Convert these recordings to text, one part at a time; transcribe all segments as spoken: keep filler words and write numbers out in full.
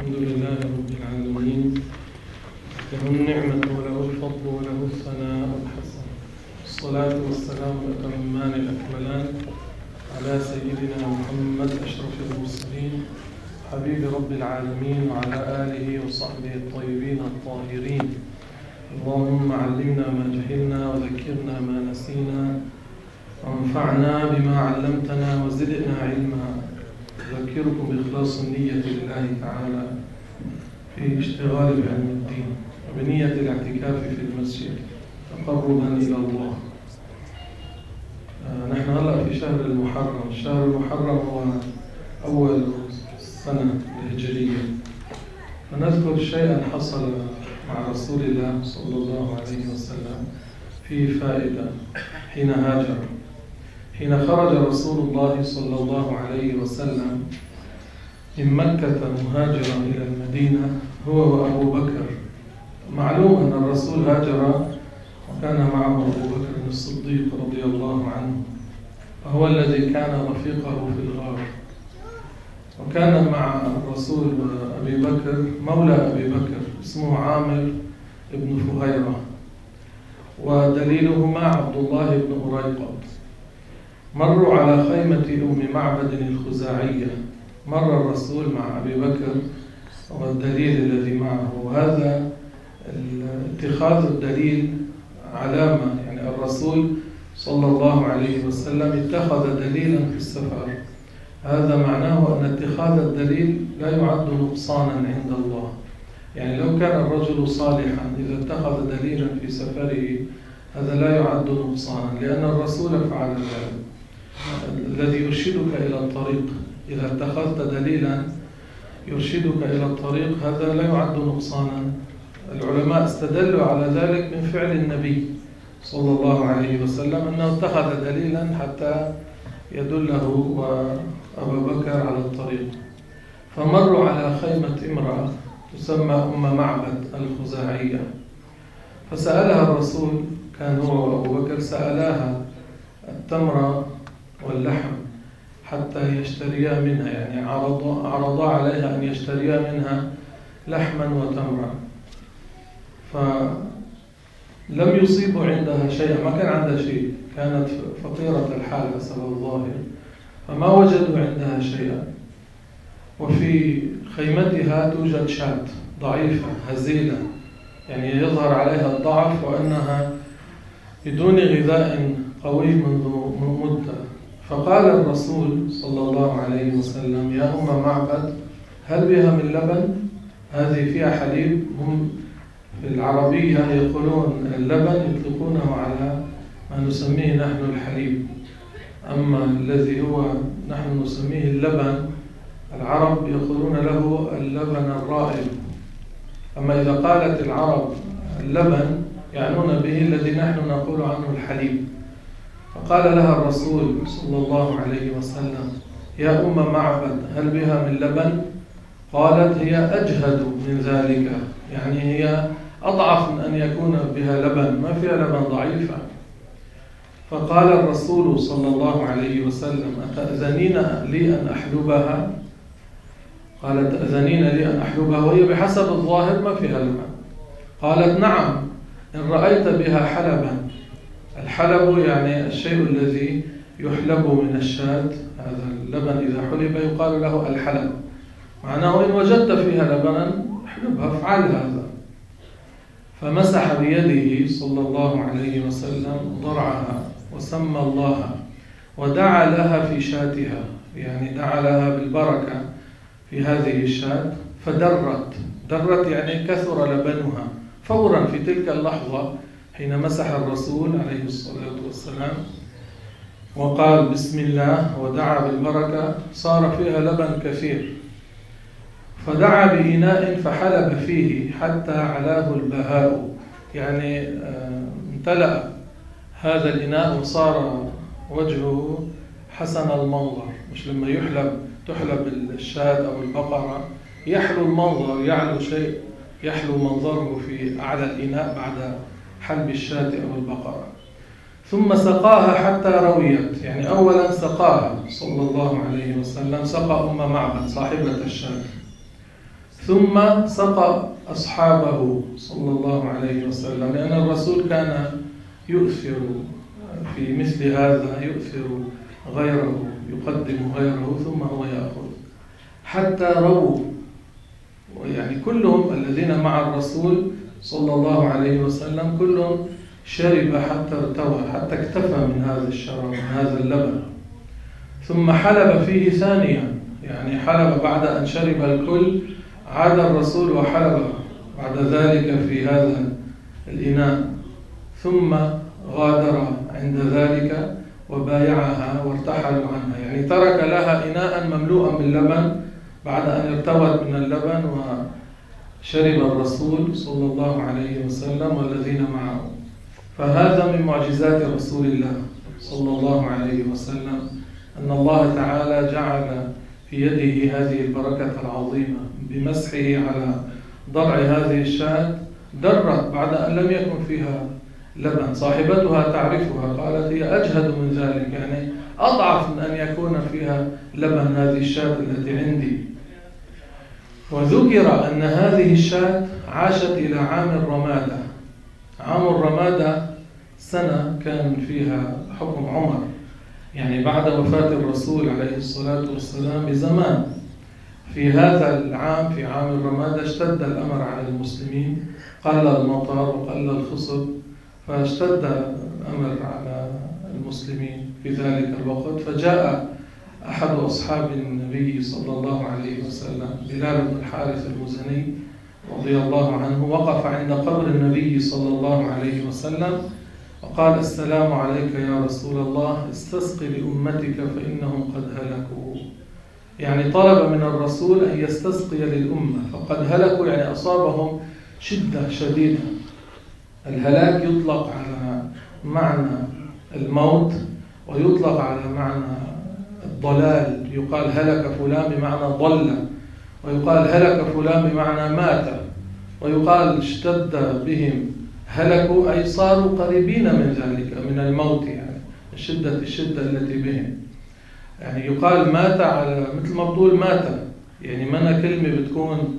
الحمد لله رب العالمين، له النعمة وله الفضل وله الثناء الحسن، الصلاة والسلام الأتمان الأكملان على سيدنا محمد أشرف المرسلين حبيب رب العالمين وعلى آله وصحبه الطيبين الطاهرين. اللهم علمنا ما جهلنا وذكرنا ما نسينا وانفعنا بما علمتنا وزدنا علما. أذكركم بإخلاص النية لله تعالى في اشتغال بعلم الدين وبنية الاعتكاف في المسجد تقربا إلى الله. آه نحن هلأ في شهر المحرم. الشهر المحرم هو أول سنة الهجرية، فنذكر شيئا حصل مع رسول الله صلى الله عليه وسلم في فائدة حين هاجر. حين خرج رسول الله صلى الله عليه وسلم من مكة مهاجرا إلى المدينة هو وأبو بكر. معلوم أن الرسول هاجر وكان معه أبو بكر الصديق رضي الله عنه، وهو الذي كان رفيقه في الغار. وكان مع الرسول أبي بكر مولى أبي بكر اسمه عامر بن فهيرة، ودليلهما عبد الله بن أريقط. مروا على خيمة أم معبد الخزاعية. مر الرسول مع أبي بكر والدليل الذي معه، وهذا اتخاذ الدليل علامة، يعني الرسول صلى الله عليه وسلم اتخذ دليلا في السفر. هذا معناه أن اتخاذ الدليل لا يعد نقصانا عند الله. يعني لو كان الرجل صالحا إذا اتخذ دليلا في سفره هذا لا يعد نقصانا، لأن الرسول فعل ذلك. الذي يرشدك إلى الطريق إذا اتخذت دليلا يرشدك إلى الطريق هذا لا يعد نقصانا. العلماء استدلوا على ذلك من فعل النبي صلى الله عليه وسلم، أنه اتخذ دليلا حتى يدله وأبا بكر على الطريق. فمروا على خيمة امرأة تسمى أم معبد الخزاعية، فسألها الرسول، كان هو وأبو بكر سألاها التمر واللحم حتى يشتريا منها، يعني عرضا عرضا عليها أن يشتريا منها لحما وتمرا، فلم يصيبوا عندها شيئا، ما كان عندها شيء، كانت فقيرة الحال حسب الظاهر، فما وجدوا عندها شيئا. وفي خيمتها توجد شاة ضعيفة هزيلة، يعني يظهر عليها الضعف وأنها بدون غذاء قوي منذ مدة. فقال الرسول صلى الله عليه وسلم: يا أم معبد هل بها من لبن؟ هذه فيها حليب. هم في العربية يقولون اللبن يطلقونه على ما نسميه نحن الحليب، أما الذي هو نحن نسميه اللبن العرب يقولون له اللبن الرائب. أما إذا قالت العرب اللبن يعنون به الذي نحن نقول عنه الحليب. فقال لها الرسول صلى الله عليه وسلم: يا أم معبد هل بها من لبن؟ قالت: هي أجهد من ذلك، يعني هي أضعف من أن يكون بها لبن، ما فيها لبن، ضعيفة. فقال الرسول صلى الله عليه وسلم: أتأذنين لي أن أحلبها؟ قالت: أذنين لي أن أحلبها وهي بحسب الظاهر ما فيها لبن. قالت: نعم إن رأيت بها حلبا. الحلب يعني الشيء الذي يحلب من الشاة، هذا اللبن إذا حلب يقال له الحلب، معناه إن وجدت فيها لبنا احلبها، افعل هذا. فمسح بيده صلى الله عليه وسلم ضرعها وسمى الله ودعا لها في شاتها، يعني دعا لها بالبركة في هذه الشاة، فدرت. درت يعني كثر لبنها فورا في تلك اللحظة حين مسح الرسول عليه الصلاة والسلام وقال بسم الله ودعا بالبركة صار فيها لبن كثير. فدعا بإناء فحلب فيه حتى علاه البهاء، يعني امتلأ هذا الإناء وصار وجهه حسن المنظر. مش لما يحلب تحلب الشاة أو البقرة يحلو المنظر، يعلو شيء يحلو منظره في أعلى الإناء بعد حلب الشاة أو البقرة. ثم سقاها حتى رويت، يعني أولا سقاها صلى الله عليه وسلم، سقى أم معبد صاحبة الشاة، ثم سقى أصحابه صلى الله عليه وسلم، لأن الرسول كان يؤثر في مثل هذا، يؤثر غيره، يقدم غيره ثم هو يأخذ، حتى رووا، يعني كلهم الذين مع الرسول صلى الله عليه وسلم كلهم شرب حتى ارتوى، حتى اكتفى من هذا الشراب، من هذا اللبن. ثم حلب فيه ثانيا، يعني حلب بعد أن شرب الكل، عاد الرسول وحلب بعد ذلك في هذا الإناء، ثم غادر عند ذلك وبايعها وارتحلوا عنها، يعني ترك لها إناء مملوءا باللبن بعد أن ارتوت من اللبن وشرب الرسول صلى الله عليه وسلم والذين معه. فهذا من معجزات رسول الله صلى الله عليه وسلم، أن الله تعالى جعل في يده هذه البركة العظيمة بمسحه على ضرع هذه الشاة، درت بعد أن لم يكن فيها لبن. صاحبتها تعرفها، قالت هي أجهد من ذلك، يعني أضعف من أن يكون فيها لبن هذه الشاة التي عندي. وذكر أن هذه الشاة عاشت إلى عام الرمادة. عام الرمادة سنة كان فيها حكم عمر، يعني بعد وفاة الرسول عليه الصلاة والسلام بزمان. في هذا العام، في عام الرمادة، اشتد الأمر على المسلمين، قل المطر وقل الخصب، فاشتد الأمر على المسلمين في ذلك الوقت. فجاء أحد أصحاب النبي صلى الله عليه وسلم، بلال بن الحارث المزني رضي الله عنه، وقف عند قبر النبي صلى الله عليه وسلم وقال: السلام عليك يا رسول الله، استسق لأمتك فإنهم قد هلكوا. يعني طلب من الرسول أن يستسقي للأمة، فقد هلكوا يعني أصابهم شدة شديدة. الهلاك يطلق على معنى الموت، ويطلق على معنى الضلال، يقال هلك فلان بمعنى ضل، ويقال هلك فلان بمعنى مات، ويقال اشتد بهم، هلكوا أي صاروا قريبين من ذلك، من الموت، يعني شدة الشدة التي بهم. يعني يقال مات على مثل ما بقول مات، يعني منا كلمة بتكون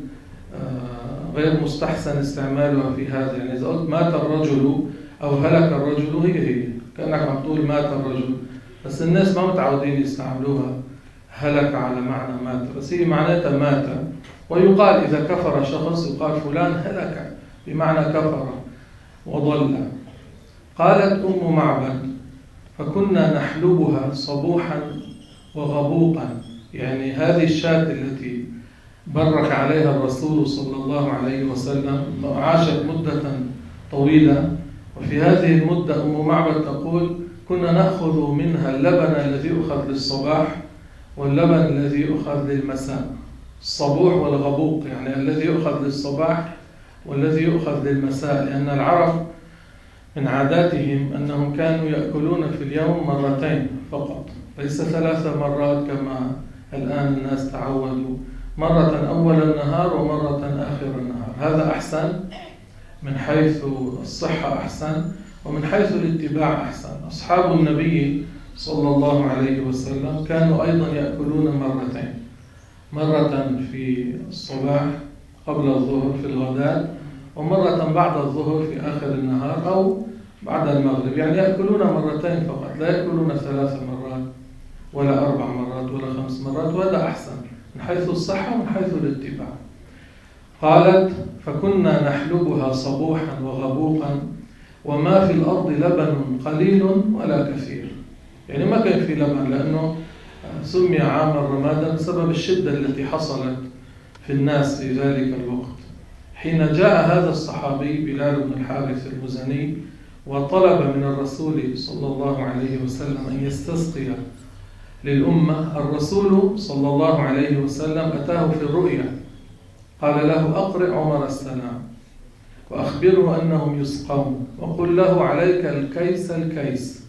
غير مستحسن استعمالها في هذا، يعني إذا قلت مات الرجل أو هلك الرجل هي هي كأنك عم تقول مات الرجل، بس الناس ما متعودين يستعملوها هلك على معنى مات، بس هي معناتها مات. ويقال إذا كفر شخص يقال فلان هلك بمعنى كفر وضل. قالت أم معبد: فكنا نحلبها صبوحا وغبوقا، يعني هذه الشاة التي برك عليها الرسول صلى الله عليه وسلم عاشت مدة طويلة، وفي هذه المدة أم معبد تقول: كنا نأخذ منها اللبن الذي يؤخذ للصباح واللبن الذي يؤخذ للمساء، الصبوح والغبوق، يعني الذي يؤخذ للصباح والذي يؤخذ للمساء، لأن العرب من عاداتهم أنهم كانوا يأكلون في اليوم مرتين فقط، ليس ثلاث مرات كما الآن الناس تعودوا، مرة أول النهار ومرة آخر النهار. هذا أحسن من حيث الصحة، أحسن، ومن حيث الاتباع أحسن. أصحاب النبي صلى الله عليه وسلم كانوا أيضا يأكلون مرتين، مرة في الصباح قبل الظهر في الغداء، ومرة بعد الظهر في آخر النهار أو بعد المغرب، يعني يأكلون مرتين فقط، لا يأكلون ثلاث مرات ولا أربع مرات ولا خمس مرات، وهذا أحسن من حيث الصحة ومن حيث الاتباع. قالت: فكنا نحلبها صبوحا وغبوقا وما في الأرض لبن قليل ولا كثير، يعني ما كان في لبن، لأنه سمي عام الرمادة بسبب الشدة التي حصلت في الناس في ذلك الوقت. حين جاء هذا الصحابي بلال بن الحارث المزني وطلب من الرسول صلى الله عليه وسلم أن يستسقي للأمة، الرسول صلى الله عليه وسلم أتاه في الرؤيا قال له: أقرئ عمر السلام وأخبره أنهم يسقون، وقل له عليك الكيس الكيس،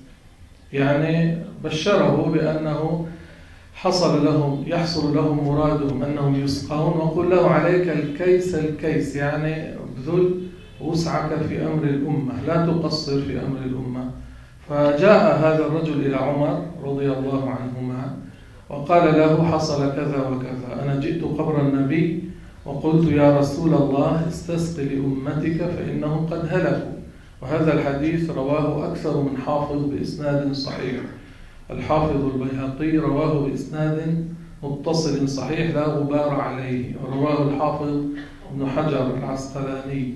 يعني بشره بأنه حصل لهم يحصل لهم مرادهم أنهم يسقون، وقل له عليك الكيس الكيس، يعني بذل وسعك في أمر الأمة، لا تقصر في أمر الأمة. فجاء هذا الرجل إلى عمر رضي الله عنهما وقال له: حصل كذا وكذا، أنا جئت قبر النبي وقلت يا رسول الله استسق لأمتك فإنهم قد هلكوا. وهذا الحديث رواه أكثر من حافظ بإسناد صحيح. الحافظ البيهقي رواه بإسناد متصل صحيح لا غبار عليه، ورواه الحافظ ابن حجر العسقلاني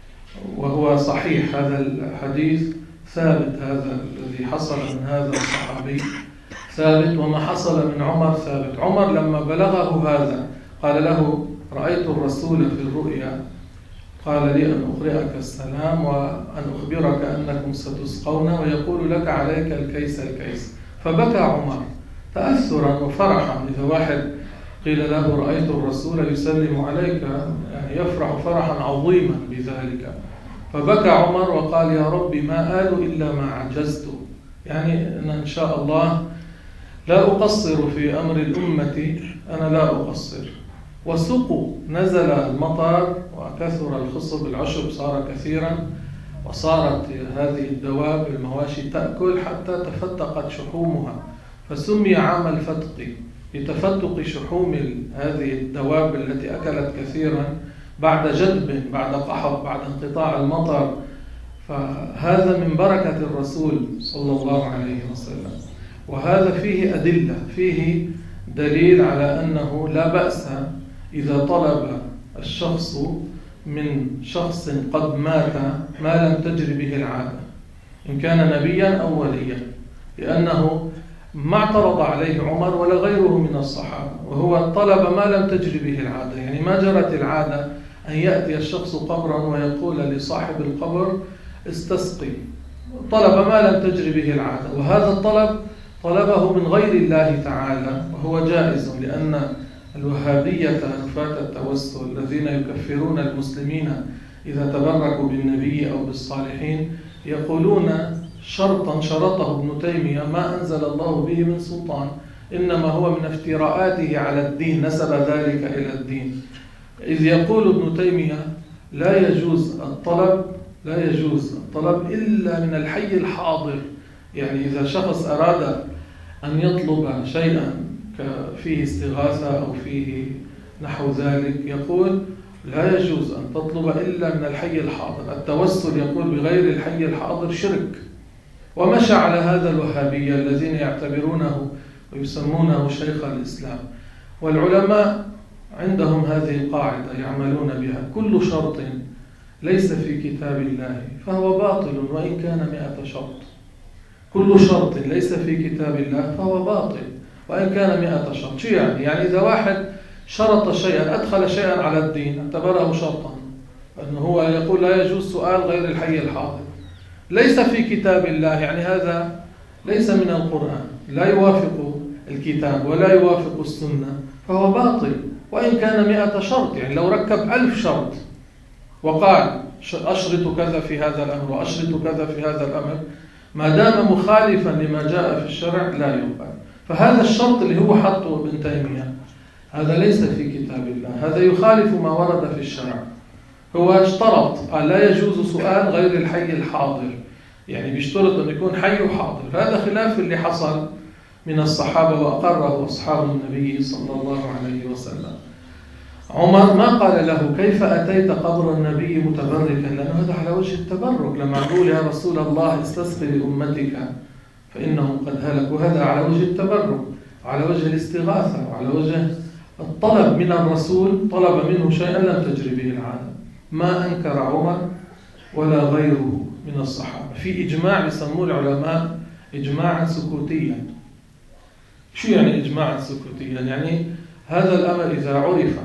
وهو صحيح. هذا الحديث ثابت، هذا الذي حصل من هذا الصحابي ثابت، وما حصل من عمر ثابت. عمر لما بلغه هذا قال له رأيت الرسول في الرؤيا قال لي أن أقرئك السلام وأن أخبرك أنكم ستسقون ويقول لك عليك الكيس الكيس. فبكى عمر تأثرا وفرحا. إذا واحد قيل له رأيت الرسول يسلم عليك يعني يفرح فرحا عظيما بذلك. فبكى عمر وقال يا رب ما آل إلا ما عجزت، يعني أن إن شاء الله لا أقصر في أمر الأمة، أنا لا أقصر. وسقوا، نزل المطر وكثر الخصب، العشب صار كثيرا، وصارت هذه الدواب المواشي تأكل حتى تفتقت شحومها، فسمي عام الفتق لتفتق شحوم هذه الدواب التي أكلت كثيرا بعد جدب، بعد قحط، بعد انقطاع المطر. فهذا من بركة الرسول صلى الله عليه وسلم. وهذا فيه أدلة، فيه دليل على أنه لا بأس إذا طلب الشخص من شخص قد مات ما لم تجر به العادة، إن كان نبيا أو وليا، لأنه ما اعترض عليه عمر ولا غيره من الصحابة، وهو طلب ما لم تجر به العادة. يعني ما جرت العادة أن يأتي الشخص قبرا ويقول لصاحب القبر استسقي، طلب ما لم تجر به العادة، وهذا الطلب طلبه من غير الله تعالى، وهو جائز، لأن الوهابية نفاة التوسل الذين يكفرون المسلمين إذا تبركوا بالنبي أو بالصالحين يقولون شرطا شرطه ابن تيمية ما أنزل الله به من سلطان، إنما هو من افتراءاته على الدين، نسب ذلك إلى الدين. إذ يقول ابن تيمية لا يجوز الطلب لا يجوز الطلب إلا من الحي الحاضر. يعني إذا شخص أراد أن يطلب شيئا فيه استغاثة أو فيه نحو ذلك يقول لا يجوز أن تطلب إلا من الحي الحاضر. التوسل يقول بغير الحي الحاضر شرك. ومشى على هذا الوهابية الذين يعتبرونه ويسمونه شيخ الإسلام. والعلماء عندهم هذه القاعدة يعملون بها: كل شرط ليس في كتاب الله فهو باطل وإن كان مئة شرط. كل شرط ليس في كتاب الله فهو باطل وإن كان مئة شرط. شو يعني؟ يعني إذا واحد شرط شيئا، أدخل شيئا على الدين، اعتبره شرطا، أنه هو يقول لا يجوز سؤال غير الحي الحاضر، ليس في كتاب الله، يعني هذا ليس من القرآن، لا يوافق الكتاب ولا يوافق السنة، فهو باطل وإن كان مئة شرط. يعني لو ركب ألف شرط وقال أشرط كذا في هذا الأمر وأشرط كذا في هذا الأمر، ما دام مخالفا لما جاء في الشرع لا يقبل. فهذا الشرط اللي هو حطه ابن تيمية هذا ليس في كتاب الله، هذا يخالف ما ورد في الشرع. هو اشترط قال لا يجوز سؤال غير الحي الحاضر، يعني بيشترط أن يكون حي وحاضر. هذا خلاف اللي حصل من الصحابة وأقره أصحاب النبي صلى الله عليه وسلم. عمر ما قال له كيف أتيت قبر النبي متبركا، لأنه هذا على وجه التبرك. لما يقول يا رسول الله استسقي لأمتك فإنهم قد هلكوا، هذا على وجه التبرك، على وجه الاستغاثة، وعلى وجه الطلب من الرسول، طلب منه شيئا لم تجري به العادة. ما أنكر عمر ولا غيره من الصحابة. في إجماع يسموه العلماء إجماعا سكوتيا. شو يعني إجماعا سكوتيا؟ يعني هذا الأمر إذا عرف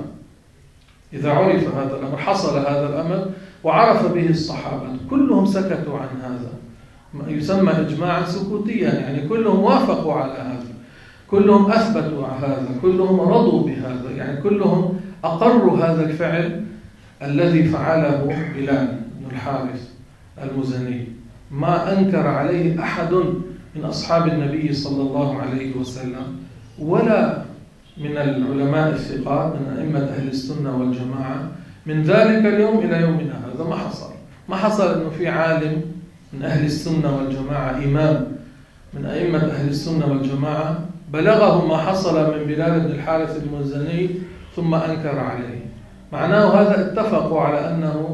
إذا عرف هذا الأمر، حصل هذا الأمر وعرف به الصحابة كلهم سكتوا عن هذا، يسمى إجماعا سكوتيا، يعني كلهم وافقوا على هذا، كلهم أثبتوا على هذا، كلهم رضوا بهذا، يعني كلهم أقروا هذا الفعل الذي فعله بلال بن الحارث المزني. ما أنكر عليه أحد من أصحاب النبي صلى الله عليه وسلم ولا من العلماء الثقات من أئمة أهل السنة والجماعة من ذلك اليوم إلى يومنا هذا. ما حصل ما حصل أنه في عالم من أهل السنة والجماعة، إمام من أئمة أهل السنة والجماعة، بلغه ما حصل من بلال بن الحارث المزني ثم أنكر عليه. معناه هذا اتفقوا على أنه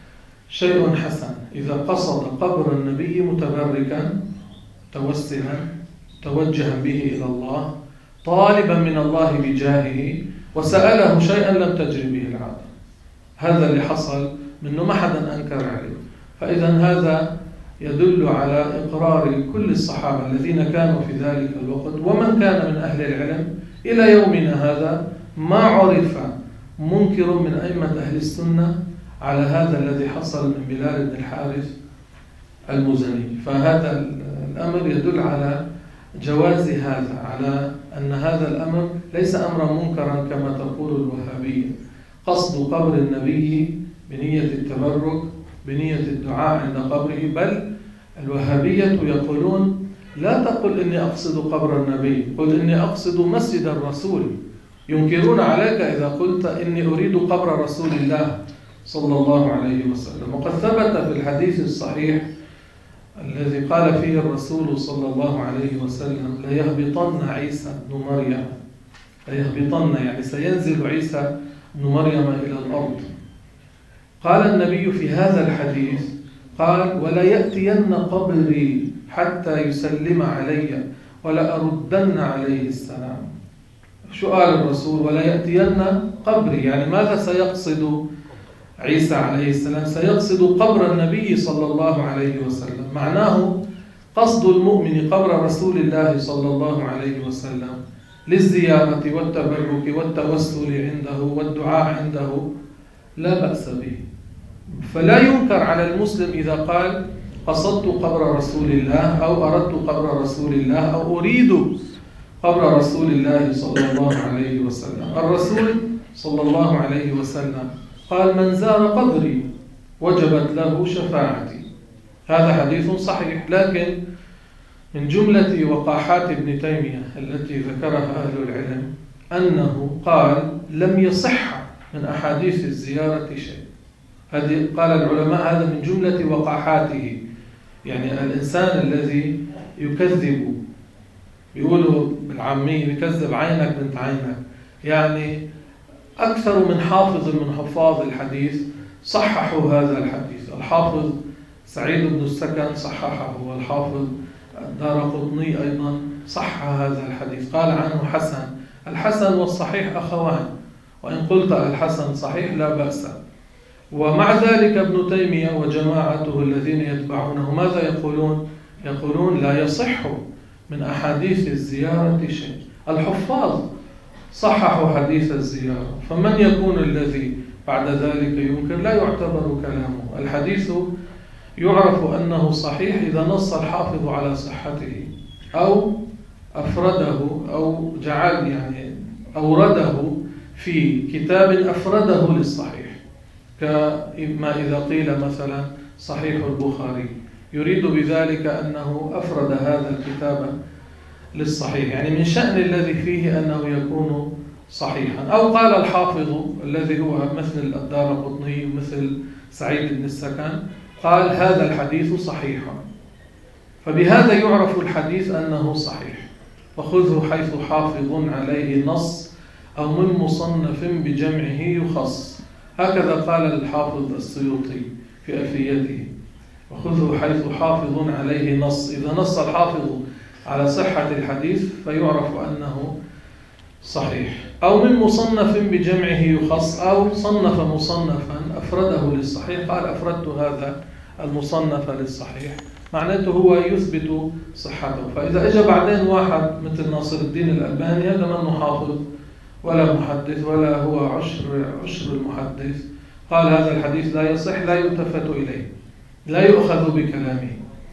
شيء حسن إذا قصد قبر النبي متبركا توسلا توجها به إلى الله طالبا من الله بجاهه وسأله شيئا لم تجري به العادة. هذا اللي حصل منه، ما حدا أنكر عليه. فإذا هذا يدل على إقرار كل الصحابة الذين كانوا في ذلك الوقت ومن كان من أهل العلم إلى يومنا هذا. ما عرف منكر من أئمة أهل السنة على هذا الذي حصل من بلال بن الحارث المزني. فهذا الأمر يدل على جواز هذا، على أن هذا الأمر ليس أمرا منكرا كما تقول الوهابية، قصد قبر النبي بنية التبرك بنية الدعاء عند قبره. بل الوهابية يقولون لا تقل إني أقصد قبر النبي، قل إني أقصد مسجد الرسول. ينكرون عليك إذا قلت إني أريد قبر رسول الله صلى الله عليه وسلم. وقد ثبت في الحديث الصحيح الذي قال فيه الرسول صلى الله عليه وسلم ليهبطن عيسى بن مريم، ليهبطن يعني سينزل عيسى بن مريم إلى الأرض. قال النبي في هذا الحديث قال ولا يأتين قبري حتى يسلم علي ولا أردن عليه السلام. شو قال الرسول؟ ولا يأتين قبري، يعني ماذا سيقصد عيسى عليه السلام؟ سيقصد قبر النبي صلى الله عليه وسلم. معناه قصد المؤمن قبر رسول الله صلى الله عليه وسلم للزيارة والتبرك والتوسل عنده والدعاء عنده لا بأس به. فلا ينكر على المسلم إذا قال قصدت قبر رسول الله أو أردت قبر رسول الله أو أريد قبر رسول الله صلى الله عليه وسلم. الرسول صلى الله عليه وسلم قال من زار قبري وجبت له شفاعتي. هذا حديث صحيح، لكن من جملة وقاحات ابن تيمية التي ذكرها أهل العلم أنه قال لم يصح من أحاديث الزيارة شيء. هذه قال العلماء هذا من جملة وقاحاته، يعني الإنسان الذي يكذب، يقولوا بالعامية يكذب عينك بنت عينك، يعني أكثر من حافظ من حفاظ الحديث صححوا هذا الحديث. الحافظ سعيد بن السكن صححه، والحافظ الدارقطني أيضا صحح هذا الحديث، قال عنه حسن. الحسن والصحيح أخوان، وإن قلت الحسن صحيح لا بأس. ومع ذلك ابن تيمية وجماعته الذين يتبعونه ماذا يقولون؟ يقولون لا يصح من أحاديث الزيارة شيء. الحفاظ صححوا حديث الزيارة، فمن يكون الذي بعد ذلك ينكر؟ لا يعتبر كلامه. الحديث يعرف أنه صحيح إذا نص الحافظ على صحته أو أفرده أو جعل يعني أورده في كتاب أفرده للصحيح، كما إذا قيل مثلا صحيح البخاري يريد بذلك أنه أفرد هذا الكتاب للصحيح، يعني من شأن الذي فيه أنه يكون صحيحا. أو قال الحافظ الذي هو مثل الدارقطني ومثل سعيد بن السكن قال هذا الحديث صحيح، فبهذا يعرف الحديث أنه صحيح. وخذه حيث حافظ عليه نص أو من مصنف بجمعه يخص، هكذا قال الحافظ السيوطي في ألفيته. وخذه حيث حافظ عليه نص، إذا نص الحافظ على صحة الحديث فيعرف أنه صحيح. أو من مصنف بجمعه يخص، أو صنف مصنفا أفرده للصحيح، قال أفردت هذا المصنف للصحيح، معناته هو يثبت صحته. فإذا أجى بعدين واحد مثل ناصر الدين الألباني، هذا منه حافظ ولا محدث ولا هو عشر عشر المحدث، قال هذا الحديث لا يصح، لا يلتفت إليه، لا يؤخذ بكلامه.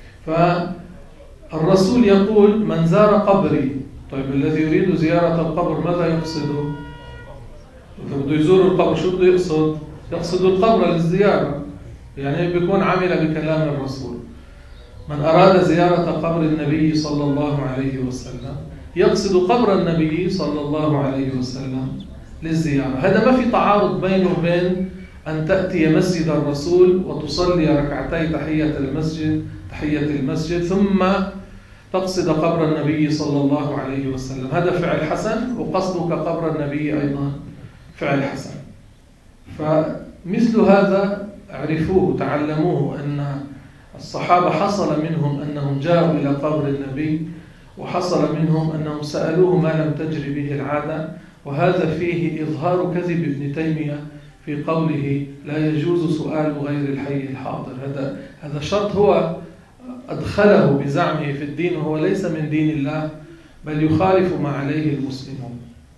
فالرسول يقول من زار قبري. طيب الذي يريد زيارة القبر ماذا يقصده؟ إذا بده يزور القبر شو بده يقصد؟ يقصد القبر للزيارة، يعني بيكون عمل بكلام الرسول. من أراد زيارة قبر النبي صلى الله عليه وسلم يقصد قبر النبي صلى الله عليه وسلم للزيارة. هذا ما في تعارض بينه وبين أن تأتي مسجد الرسول وتصلي ركعتي تحية المسجد تحية المسجد ثم تقصد قبر النبي صلى الله عليه وسلم. هذا فعل حسن، وقصدك قبر النبي أيضا فعل حسن. فمثل هذا اعرفوه تعلموه، أن الصحابة حصل منهم أنهم جاءوا إلى قبر النبي، وحصل منهم أنهم سألوه ما لم تجري به العادة، وهذا فيه إظهار كذب ابن تيمية في قوله لا يجوز سؤال غير الحي الحاضر. هذا هذا شرط هو أدخله بزعمه في الدين، وهو ليس من دين الله بل يخالف ما عليه المسلمون.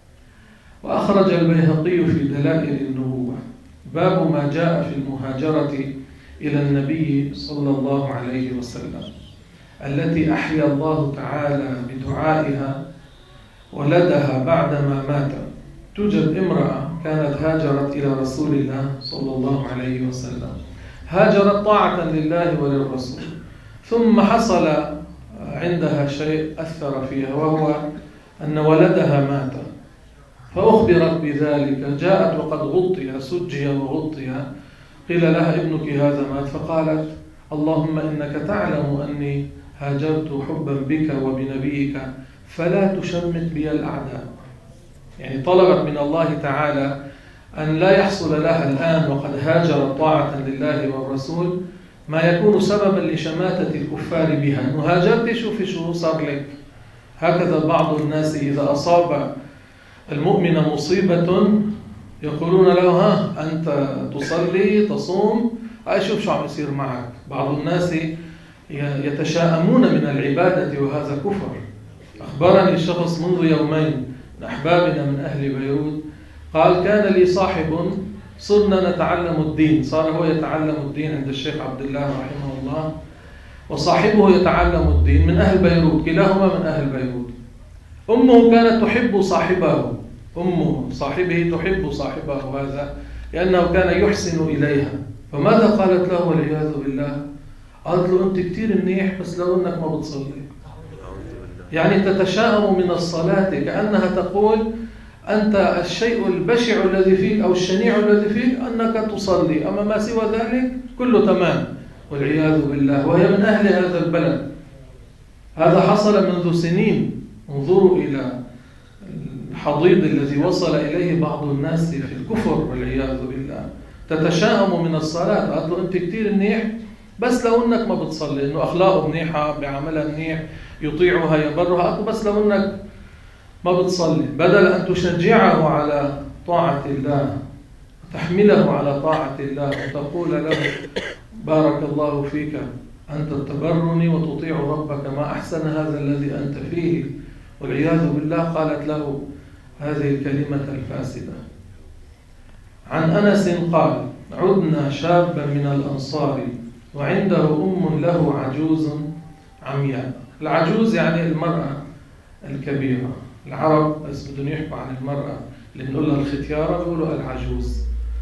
وأخرج البيهقي في دلائل النبوة باب ما جاء في المهاجرة إلى النبي صلى الله عليه وسلم التي أحيا الله تعالى بدعائها ولدها بعدما مات. توجد امرأة كانت هاجرت إلى رسول الله صلى الله عليه وسلم، هاجرت طاعة لله وللرسول، ثم حصل عندها شيء أثر فيها، وهو أن ولدها مات، فأخبرت بذلك، جاءت وقد غطي سجي وغطي، قيل لها ابنك هذا مات، فقالت اللهم إنك تعلم أني هاجرت حبا بك وبنبيك فلا تشمت بي الأعداء. يعني طلبت من الله تعالى أن لا يحصل لها الآن وقد هاجرت طاعة لله والرسول ما يكون سببا لشماتة الكفار بها. إنه هاجرت شوفي شو صار لك. هكذا بعض الناس إذا أصاب المؤمن مصيبة يقولون له ها أنت تصلي تصوم، هاي شوف شو عم يصير معك. بعض الناس يتشائمون من العبادة وهذا كفر. أخبرني شخص منذ يومين من أحبابنا من أهل بيروت قال كان لي صاحب صرنا نتعلم الدين، صار هو يتعلم الدين عند الشيخ عبد الله رحمه الله، وصاحبه يتعلم الدين من أهل بيروت، كلاهما من أهل بيروت. أمه كانت تحب صاحبه، أمه صاحبه تحب صاحبه هذا لأنه كان يحسن إليها، فماذا قالت له والعياذ بالله؟ قالت له أنت كتير منيح بس لو أنك ما بتصلي. يعني تتشائم من الصلاة، كأنها تقول أنت الشيء البشع الذي فيك أو الشنيع الذي فيك أنك تصلي، أما ما سوى ذلك كله تمام والعياذ بالله، وهي من أهل هذا البلد. هذا حصل منذ سنين. انظروا إلى الحضيض الذي وصل إليه بعض الناس في الكفر والعياذ بالله. تتشائم من الصلاة، قالت له أنت كتير منيح بس لو أنك ما بتصلي، إنه أخلاقه منيحة بعملها منيح يطيعها يبرها، قالت له بس لو أنك ما بتصلي، بدل أن تشجعه على طاعة الله تحمله على طاعة الله وتقول له بارك الله فيك أنت تبرني وتطيع ربك، ما أحسن هذا الذي أنت فيه والعياذ بالله، قالت له هذه الكلمة الفاسدة. عن أنس قال عدنا شابا من الأنصار وعنده أم له عجوز عمياء. العجوز يعني المرأة الكبيرة. العرب بس بدهم يحكوا عن المرأة اللي بنقول لها الختيارة بيقولوا العجوز،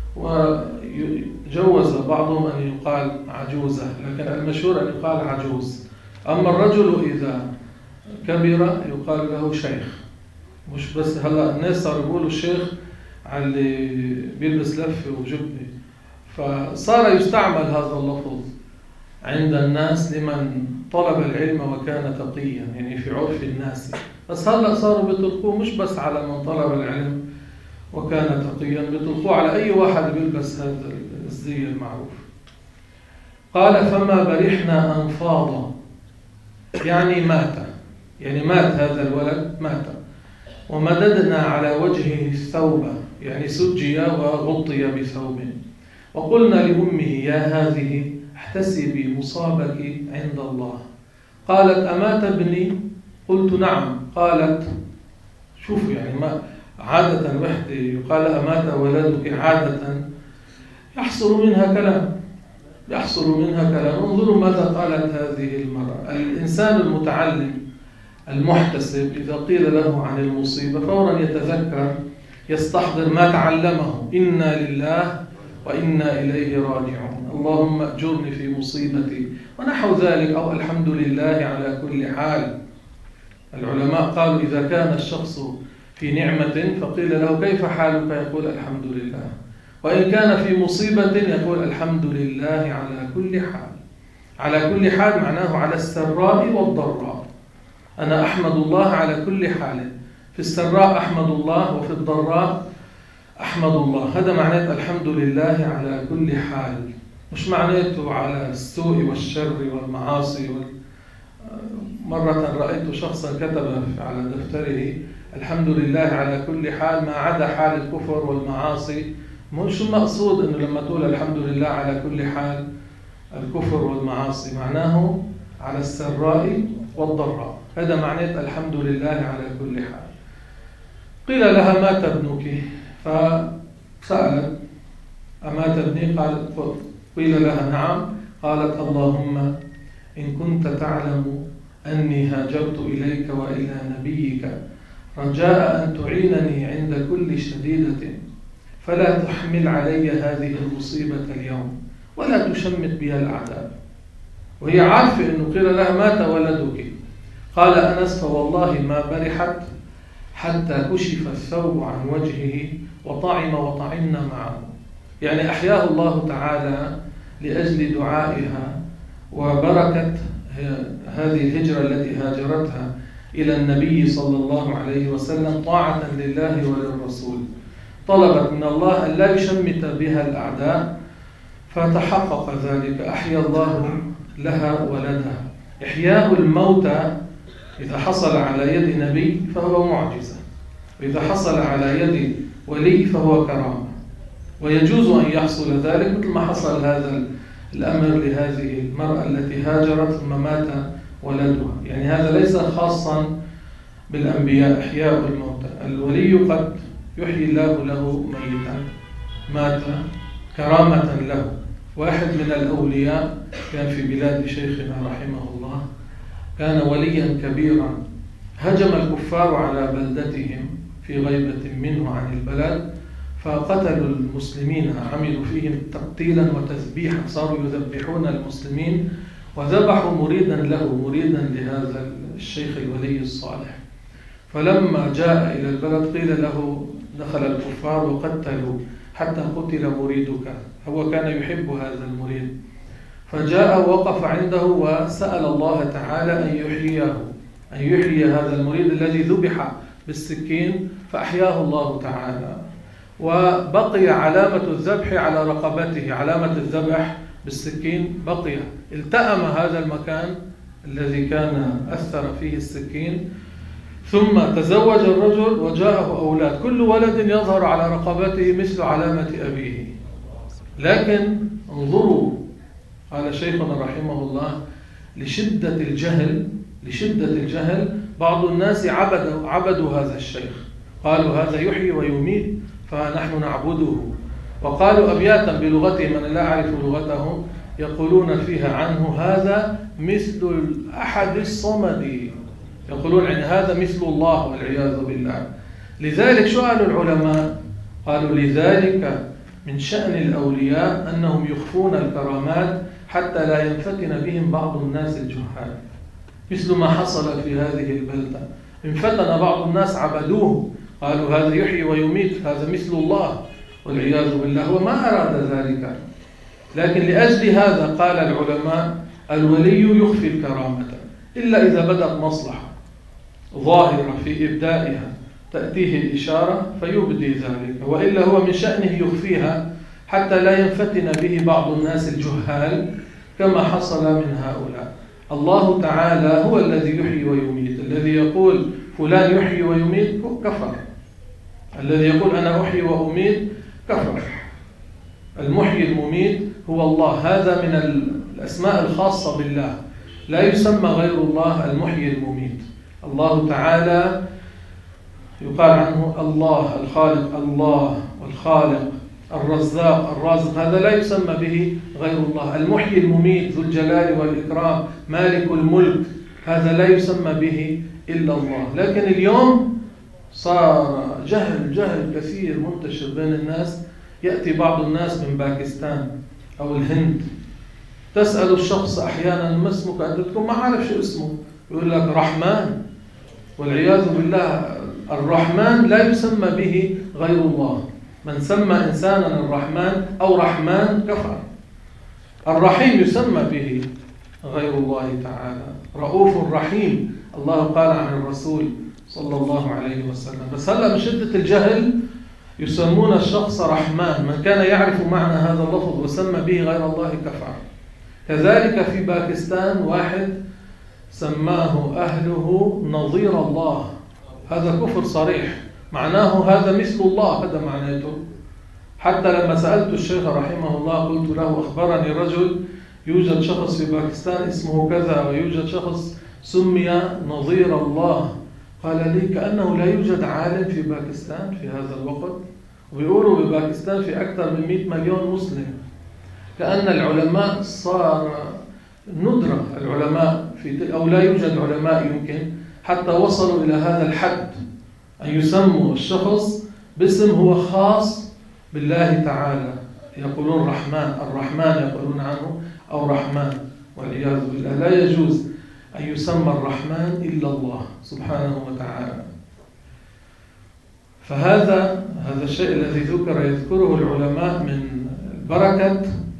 وجوز بعضهم أن يقال عجوزة، لكن المشهور أن يقال عجوز. أما الرجل إذا كبر يقال له شيخ. مش بس هلا الناس صاروا يقولوا الشيخ على اللي بيلبس لفة وجبة، فصار يستعمل هذا اللفظ عند الناس لمن طلب العلم وكان تقيا، يعني في عرف الناس. بس هلا صاروا بيطلقوه مش بس على من طلب العلم وكان تقيا، بيطلقوه على أي واحد بيلبس هذا الزي المعروف. قال فما برحنا أنفاضا، يعني مات، يعني مات هذا الولد مات. ومددنا على وجهه الثوب، يعني سجي وغطي بثوب. وقلنا لأمه يا هذه احتسبي مصابك عند الله. قالت أمات ابني؟ قلت نعم. قالت شوفوا يعني ما عادة وحدة يقال أمات ولدك عادة يحصل منها كلام، يحصل منها كلام. انظروا ماذا قالت هذه المرأة. الإنسان المتعلم المحتسب إذا قيل له عن المصيبة فورا يتذكر يستحضر ما تعلمه، إنا لله وإنا إليه راجعون، اللهم أجرني في مصيبتي ونحو ذلك، أو الحمد لله على كل حال. العلماء قالوا إذا كان الشخص في نعمة فقيل له كيف حالك؟ يقول الحمد لله. وإن كان في مصيبة يقول الحمد لله على كل حال. على كل حال معناه على السراء والضراء. أنا أحمد الله على كل حال، في السراء أحمد الله وفي الضراء أحمد الله، هذا معناته الحمد لله على كل حال، مش معناته على السوء والشر والمعاصي وال... مرة رأيت شخصا كتب على دفتره الحمد لله على كل حال ما عدا حال الكفر والمعاصي. مش المقصود أنه لما تقول الحمد لله على كل حال الكفر والمعاصي، معناه على السراء والضراء، هذا معناه الحمد لله على كل حال. قيل لها مات ابنك، فسألت أمات ابني؟ قال قيل لها نعم. قالت اللهم إن كنت تعلم أني هاجرت إليك وإلى نبيك رجاء أن تعينني عند كل شديدة فلا تحمل علي هذه المصيبة اليوم ولا تشمت بها الأعداء. وهي عارفة أنه قيل لها مات ولدك. قال أنس فوالله ما برحت حتى كشف الثوب عن وجهه وطعم وطعمنا معه. يعني أحياه الله تعالى لأجل دعائها وبركة هذه الهجرة التي هاجرتها إلى النبي صلى الله عليه وسلم طاعة لله وللرسول. طلبت من الله أن لا يشمت بها الأعداء فتحقق ذلك، أحيا الله لها ولدها. إحياء الموتى إذا حصل على يد نبي فهو معجزة، وإذا حصل على يد ولي فهو كرامة، ويجوز أن يحصل ذلك مثل ما حصل هذا الأمر لهذه المرأة التي هاجرت ثم مات ولدها. يعني هذا ليس خاصا بالأنبياء إحياء الموتى، الولي قد يحيي الله له ميتا مات كرامة له. واحد من الأولياء كان في بلاد شيخنا رحمه الله، كان وليا كبيرا، هجم الكفار على بلدتهم في غيبة منه عن البلد فقتلوا المسلمين، عملوا فيهم تقتيلا وتذبيحا، صاروا يذبحون المسلمين وذبحوا مريدا له مريدا لهذا الشيخ الولي الصالح. فلما جاء إلى البلد قيل له دخل الكفار وقتلوا حتى قتل مريدك، هو كان يحب هذا المريد، فجاء ووقف عنده وسأل الله تعالى أن يحييه، أن يحيي هذا المريد الذي ذبح بالسكين، فأحياه الله تعالى. وبقي علامة الذبح على رقبته، علامة الذبح بالسكين بقي، التأم هذا المكان الذي كان أثر فيه السكين. ثم تزوج الرجل وجاءه أولاد، كل ولد يظهر على رقبته مثل علامة أبيه. لكن انظروا، قال شيخنا رحمه الله لشدة الجهل لشدة الجهل بعض الناس عبدوا, عبدوا هذا الشيخ، قالوا هذا يحيي ويميت فنحن نعبده، وقالوا أبياتا بلغتهم أنا لا أعرف لغتهم يقولون فيها عنه هذا مثل الأحد الصمد، يقولون عن هذا مثل الله والعياذ بالله. لذلك سألوا العلماء قالوا لذلك من شأن الأولياء أنهم يخفون الكرامات حتى لا ينفتن بهم بعض الناس الجهال، مثل ما حصل في هذه البلدة، انفتن بعض الناس عبدوه، قالوا هذا يحيي ويميت هذا مثل الله والعياذ بالله، وما أراد ذلك. لكن لأجل هذا قال العلماء الولي يخفي الكرامة إلا إذا بدأت مصلحة ظاهرة في إبدائها تأتيه الإشارة فيبدي ذلك، وإلا هو من شأنه يخفيها حتى لا ينفتن به بعض الناس الجهال كما حصل من هؤلاء. الله تعالى هو الذي يحيي ويميت، الذي يقول فلان يحيي ويميت كفر، الذي يقول أنا أحيي وأميت كفر. المحيي المميت هو الله، هذا من الأسماء الخاصة بالله، لا يسمى غير الله المحيي المميت. الله تعالى يقال عنه الله الخالق، الله والخالق، الرزاق الرازق، هذا لا يسمى به غير الله. المحيي المميت ذو الجلال والإكرام مالك الملك، هذا لا يسمى به إلا الله. لكن اليوم صار جهل جهل كثير منتشر بين الناس. يأتي بعض الناس من باكستان أو الهند، تسأل الشخص أحيانا ما اسمك؟ أنت تكون ما عارف شو اسمه، يقول لك رحمن، والعياذ بالله. الرحمن لا يسمى به غير الله، من سمى إنسانا الرحمن أو رحمن كفر. الرحيم يسمى به غير الله تعالى، رؤوف رحيم، الله قال عن الرسول صلى الله عليه وسلم. بس هلأ من شدة الجهل يسمون الشخص رحمن، من كان يعرف معنى هذا اللفظ وسمى به غير الله كفر. كذلك في باكستان واحد سماه أهله نظير الله، هذا كفر صريح، معناه هذا مثل الله، هذا معناته. حتى لما سألت الشيخ رحمه الله قلت له أخبرني رجل يوجد شخص في باكستان اسمه كذا ويوجد شخص سمي نظير الله، قال لي كأنه لا يوجد عالم في باكستان في هذا الوقت، وبيقولوا بباكستان في أكثر من مئة مليون مسلم، كأن العلماء صار ندرة العلماء في، أو لا يوجد علماء يمكن حتى وصلوا إلى هذا الحد أن يسموا الشخص باسم هو خاص بالله تعالى، يقولون رحمن، الرحمن يقولون عنه أو رحمن، والعياذ بالله. لا يجوز أن يسمى الرحمن إلا الله سبحانه وتعالى. فهذا هذا الشيء الذي ذكر يذكره العلماء من بركة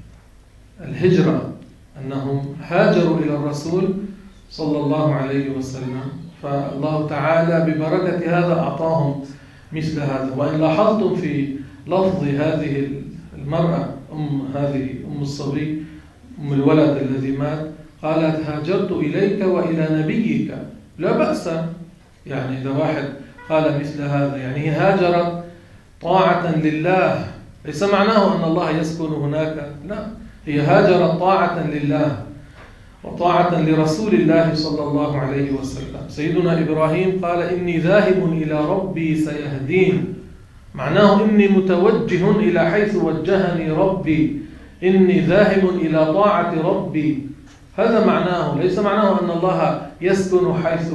الهجرة، أنهم هاجروا إلى الرسول صلى الله عليه وسلم، فالله تعالى ببركة هذا أعطاهم مثل هذا. وإن لاحظتم في لفظ هذه المرأة أم هذه أم الصبي أم الولد الذي مات، قالت هاجرت إليك وإلى نبيك، لا بأس، يعني إذا واحد قال مثل هذا يعني هي هاجرت طاعة لله، ليس معناه أن الله يسكن هناك، لا، هي هاجرت طاعة لله وطاعة لرسول الله صلى الله عليه وسلم. سيدنا إبراهيم قال إني ذاهب إلى ربي سيهدين، معناه إني متوجه إلى حيث وجهني ربي، إني ذاهب إلى طاعة ربي، هذا معناه، ليس معناه أن الله يسكن حيث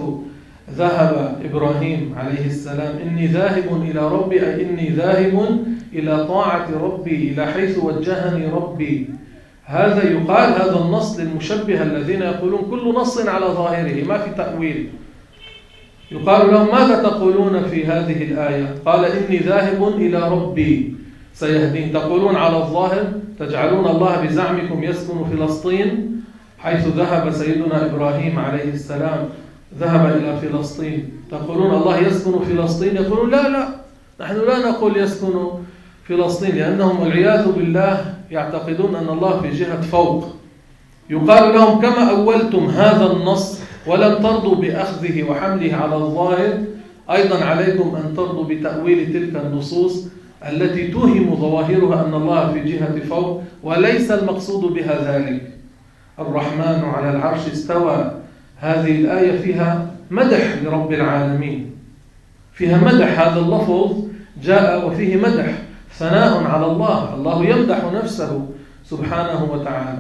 ذهب إبراهيم عليه السلام. إني ذاهب إلى ربي أي إني ذاهب إلى طاعة ربي، إلى حيث وجهني ربي. هذا يقال هذا النص للمشبهة الذين يقولون كل نص على ظاهره ما في تأويل، يقال لهم ماذا تقولون في هذه الآية؟ قال إني ذاهب إلى ربي سيهدين، تقولون على الظاهر، تجعلون الله بزعمكم يسكن فلسطين حيث ذهب سيدنا إبراهيم عليه السلام، ذهب إلى فلسطين، تقولون الله يسكن فلسطين، يقولون لا لا نحن لا نقول يسكن فلسطين، لأنهم والعياذ بالله يعتقدون أن الله في جهة فوق. يقال لهم كما أولتم هذا النص ولم ترضوا بأخذه وحمله على الظاهر، أيضا عليكم أن ترضوا بتأويل تلك النصوص التي توهم ظواهرها أن الله في جهة فوق، وليس المقصود بها ذلك. الرحمن على العرش استوى، هذه الآية فيها مدح لرب العالمين، فيها مدح، هذا اللفظ جاء وفيه مدح، ثناء على الله، الله يمدح نفسه سبحانه وتعالى.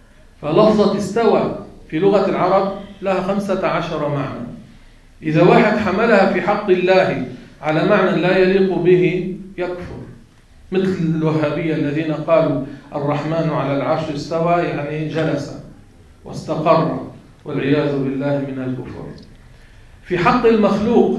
فلفظة استوى في لغة العرب لها خمسة عشر معنى، إذا واحد حملها في حق الله على معنى لا يليق به يكفر، مثل الوهابية الذين قالوا الرحمن على العرش استوى يعني جلس واستقر، والعياذ بالله من الكفر. في حق المخلوق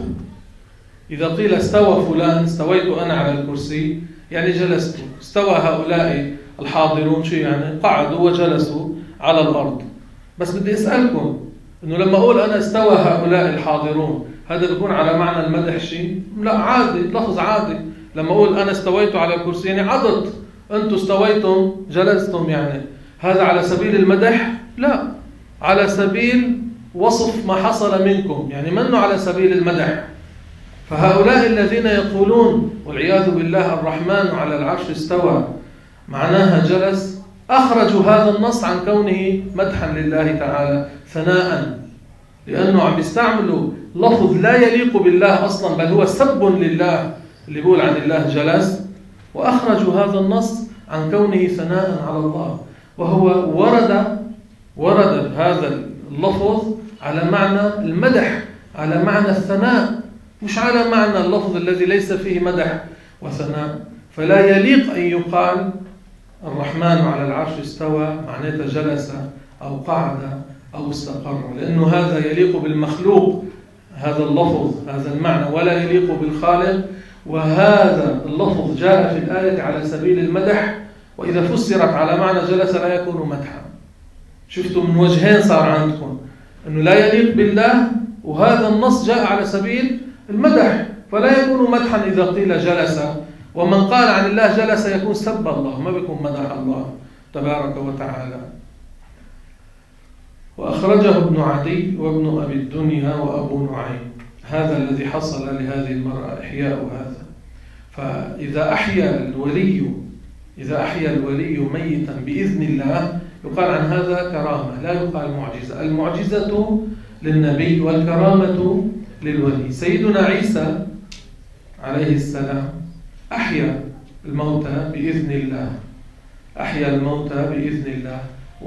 إذا قيل استوى فلان، استويت أنا على الكرسي يعني جلست، استوى هؤلاء الحاضرون شيء يعني قعدوا وجلسوا على الأرض. بس بدي أسألكم إنه لما أقول أنا استوى هؤلاء الحاضرون، هذا بيكون على معنى المدح شيء؟ لا، عادي، لفظ عادي. لما أقول أنا استويت على الكرسي يعني عضت، أنتم استويتم جلستم، يعني هذا على سبيل المدح؟ لا، على سبيل وصف ما حصل منكم، يعني منه على سبيل المدح. فهؤلاء الذين يقولون والعياذ بالله الرحمن على العرش استوى معناها جلس، أخرجوا هذا النص عن كونه مدحا لله تعالى ثناء، لأنه عم يستعملوا لفظ لا يليق بالله أصلا، بل هو سب لله اللي يقول عن الله جلس، وأخرجوا هذا النص عن كونه ثناء على الله. وهو ورد ورد هذا اللفظ على معنى المدح، على معنى الثناء، مش على معنى اللفظ الذي ليس فيه مدح وثناء. فلا يليق أن يقال الرحمن على العرش استوى معناته جلس أو قعد أو استقر، لأنه هذا يليق بالمخلوق، هذا اللفظ هذا المعنى، ولا يليق بالخالق. وهذا اللفظ جاء في الآية على سبيل المدح، وإذا فسرت على معنى جلس لا يكون مدحا. شفتوا من وجهين صار عندكم، أنه لا يليق بالله، وهذا النص جاء على سبيل المدح، فلا يكون مدحا إذا قيل جلس ومن قال عن الله جلس يكون سب الله، ما بيكون مدح الله تبارك وتعالى. وأخرجه ابن عدي وابن أبي الدنيا وأبو نعيم هذا الذي حصل لهذه المرأة، إحياء هذا. فإذا أحيا الولي إذا أحيا الولي ميتا بإذن الله يقال عن هذا كرامة، لا يقال معجزة. المعجزة للنبي والكرامة للولي. سيدنا عيسى عليه السلام أحيا الموتى بإذن الله، أحيا الموتى بإذن الله،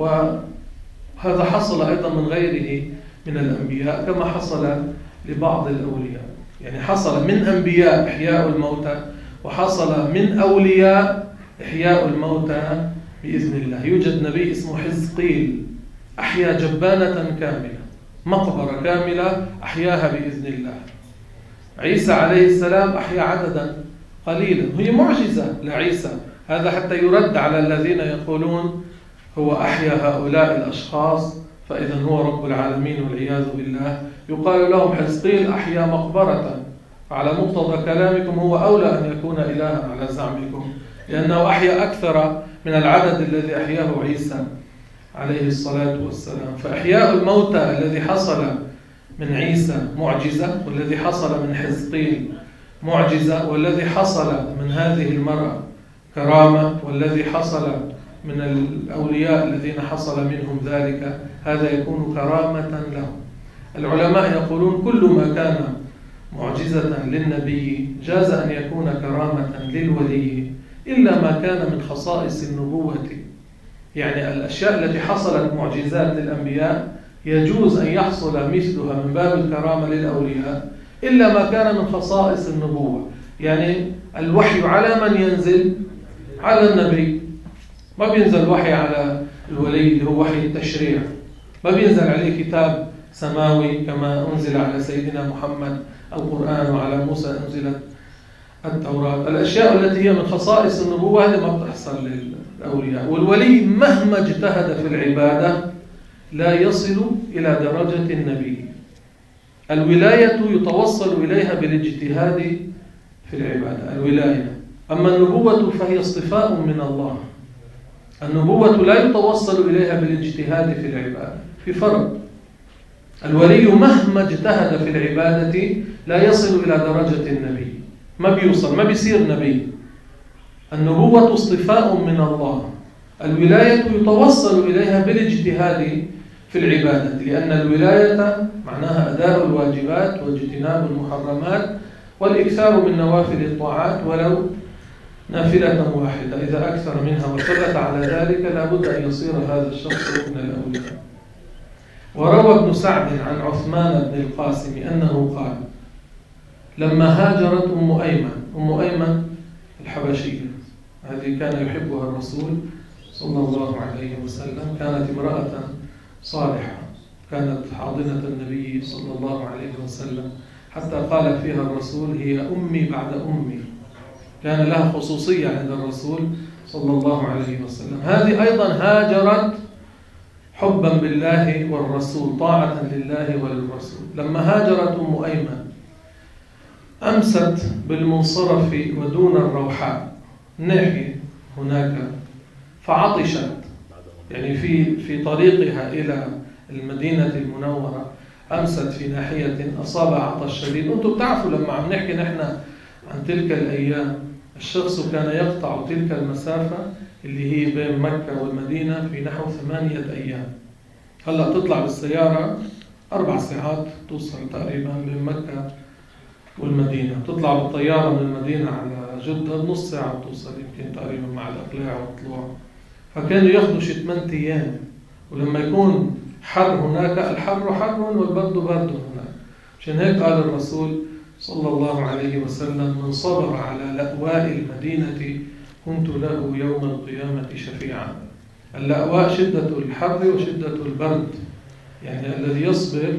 وهذا حصل أيضا من غيره من الأنبياء كما حصل لبعض الأولياء. يعني حصل من أنبياء إحياء الموتى، وحصل من أولياء إحياء الموتى بإذن الله. يوجد نبي اسمه حزقيل أحيا جبانة كاملة، مقبرة كاملة أحياها بإذن الله. عيسى عليه السلام أحيا عددا قليلا، هي معجزة لعيسى. هذا حتى يرد على الذين يقولون هو أحيا هؤلاء الأشخاص فإذا هو رب العالمين والعياذ بالله. يقال لهم حزقيل أحيا مقبرة، على مقتضى كلامكم هو أولى أن يكون إلها على زعمكم، لأنه أحيا أكثر من العدد الذي أحياه عيسى عليه الصلاة والسلام. فإحياء الموتى الذي حصل من عيسى معجزة، والذي حصل من حزقيل معجزة، والذي حصل من هذه المرأة كرامة، والذي حصل من الأولياء الذين حصل منهم ذلك هذا يكون كرامة له. العلماء يقولون كل ما كان معجزة للنبي جاز أن يكون كرامة للولي، إلا ما كان من خصائص النبوة. يعني الأشياء التي حصلت معجزات للأنبياء يجوز أن يحصل مثلها من باب الكرامة للأولياء، إلا ما كان من خصائص النبوة. يعني الوحي على من ينزل؟ على النبي. ما بينزل وحي على الولي اللي هو وحي التشريع، ما بينزل عليه كتاب سماوي كما أنزل على سيدنا محمد القرآن، وعلى موسى أنزلت التوراة. الأشياء التي هي من خصائص النبوة هذه ما بتحصل للأولياء. والولي مهما اجتهد في العبادة لا يصل إلى درجة النبي. الولاية يتوصل إليها بالاجتهاد في العبادة، الولاية. أما النبوة فهي اصطفاء من الله. النبوة لا يتوصل إليها بالاجتهاد في العبادة، في فرق. الولي مهما اجتهد في العبادة لا يصل إلى درجة النبي، ما بيوصل، ما بيصير نبي. النبوة اصطفاء من الله. الولاية يتوصل إليها بالاجتهاد في العبادة، لأن الولاية معناها أداء الواجبات واجتناب المحرمات والإكثار من نوافل الطاعات ولو نافلة واحدة. إذا أكثر منها وثبت على ذلك لابد أن يصير هذا الشخص من الأولياء. وروى ابن سعد عن عثمان بن القاسم أنه قال: لما هاجرت أم أيمن، أم أيمن الحبشية هذه كان يحبها الرسول صلى الله عليه وسلم، كانت امرأة صالحة، كانت حاضنة النبي صلى الله عليه وسلم، حتى قال فيها الرسول: هي أمي بعد أمي. كان لها خصوصية عند الرسول صلى الله عليه وسلم. هذه أيضا هاجرت حبا بالله والرسول، طاعة لله وللرسول. لما هاجرت أم أيمن أمست بالمنصرف ودون الروحاء، ناحية هناك، فعطشت، يعني في في طريقها إلى المدينة المنورة أمست في ناحية أصاب عطش شديد. أنتم بتعرفوا لما عم نحكي نحن عن تلك الأيام، الشخص كان يقطع تلك المسافة اللي هي بين مكة والمدينة في نحو ثمانية أيام. هلأ تطلع بالسيارة أربع ساعات توصل تقريبا بين مكة والمدينة، تطلع بالطيارة من المدينة على جدة نص ساعة توصل يمكن تقريبا مع الأقلاع والطلوع. فكانوا ياخذوا شي ثمان أيام. ولما يكون حر هناك، الحر حر والبرد برد هناك. عشان هيك قال الرسول صلى الله عليه وسلم: من صبر على لأواء المدينة كنت له يوم القيامة شفيعا. اللأواء شدة الحر وشدة البرد، يعني الذي يصبر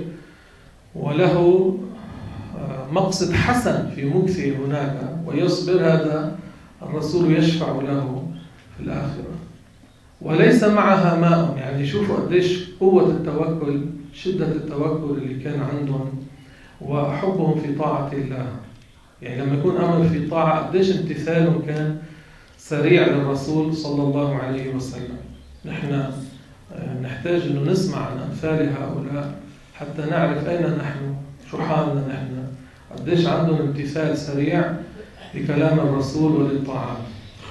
وله مقصد حسن في مكثه هناك ويصبر، هذا الرسول يشفع له في الآخرة. وليس معها ماء، يعني شوفوا قديش قوة التوكل، شدة التوكل اللي كان عندهم وحبهم في طاعة الله. يعني لما يكون أمر في طاعة قديش امتثاله كان سريع للرسول صلى الله عليه وسلم. نحن نحتاج أنه نسمع عن أمثال هؤلاء حتى نعرف أين نحن، شو حالنا نحن، قديش عندهم امتثال سريع لكلام الرسول وللطاعات.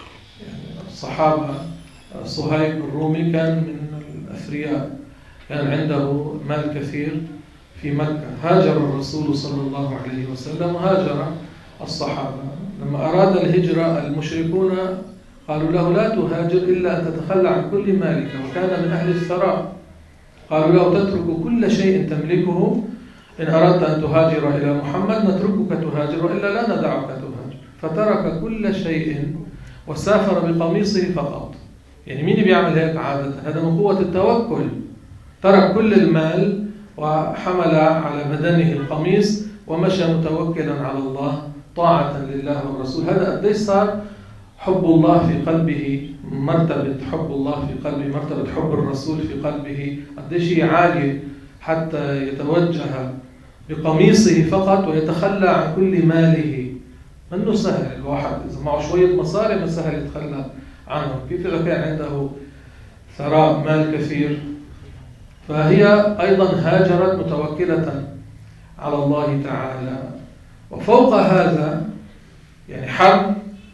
يعني الصحابة، صهيب الرومي كان من الأثرياء، كان عنده مال كثير في مكة، هاجر الرسول صلى الله عليه وسلم وهاجر الصحابة. لما أراد الهجرة المشركون قالوا له لا تهاجر إلا أن تتخلى عن كل مالك، وكان من أهل الثراء. قالوا له تترك كل شيء تملكه إن أردت أن تهاجر إلى محمد نتركك تهاجر وإلا لا ندعك تهاجر. فترك كل شيء وسافر بقميصه فقط. يعني مين بيعمل هيك عادة؟ هذا من قوة التوكل. ترك كل المال وحمل على بدنه القميص ومشى متوكلا على الله طاعة لله والرسول. هذا قديش صار حب الله في قلبه، مرتبة حب الله في قلبه، مرتبة حب الرسول في قلبه قديش هي عالية حتى يتوجه بقميصه فقط ويتخلى عن كل ماله. منه سهل الواحد إذا معه شوية مصاري ما سهل يتخلى عنه، كيف إذا كان عنده ثراء مال كثير. فهي أيضا هاجرت متوكلة على الله تعالى. وفوق هذا يعني حرب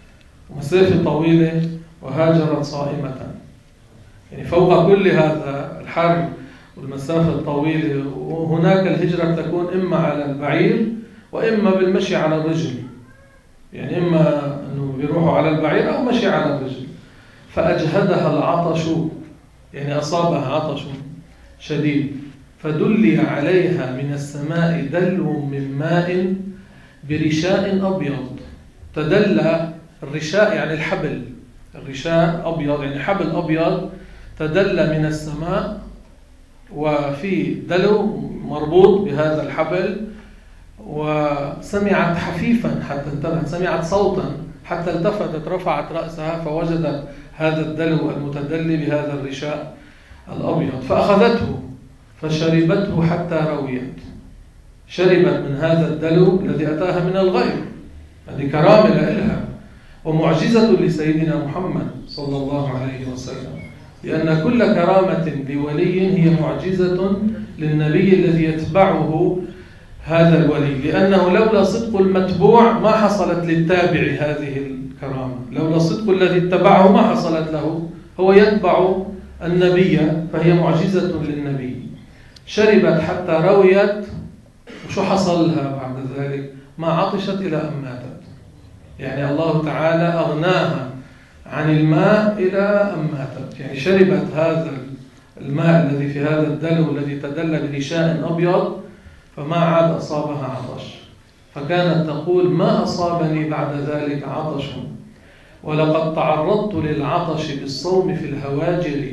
ومسافة طويلة وهاجرت صائمة. يعني فوق كل هذا الحرب والمسافة الطويلة، وهناك الهجرة تكون إما على البعير وإما بالمشي على الرجل، يعني إما أنه بيروحوا على البعير أو مشي على الرجل. فأجهدها العطش، يعني أصابها عطش شديد، فدلي عليها من السماء دلو من ماء برشاء أبيض. تدلى الرشاء يعني الحبل، الرشاء أبيض يعني حبل أبيض تدلى من السماء، وفي دلو مربوط بهذا الحبل. وسمعت حفيفا حتى انتبهت، سمعت صوتا حتى التفتت، رفعت رأسها فوجدت هذا الدلو المتدلي بهذا الرشاء الأبيض، فأخذته فشربته حتى رويت. شربت من هذا الدلو الذي أتاها من الغيب، هذه كرامة لها ومعجزة لسيدنا محمد صلى الله عليه وسلم، لأن كل كرامة لولي هي معجزة للنبي الذي يتبعه هذا الولي، لأنه لولا صدق المتبوع ما حصلت للتابع هذه الكرامة، لولا صدق الذي اتبعه ما حصلت له، هو يتبع النبي فهي معجزة للنبي. شربت حتى رويت، وشو حصل لها بعد ذلك؟ ما عطشت إلى أن ماتت. يعني الله تعالى أغناها عن الماء إلى أن ماتت. يعني شربت هذا الماء الذي في هذا الدلو الذي تدلى برشاء أبيض فما عاد أصابها عطش. فكانت تقول ما أصابني بعد ذلك عطش، ولقد تعرضت للعطش بالصوم في الهواجر.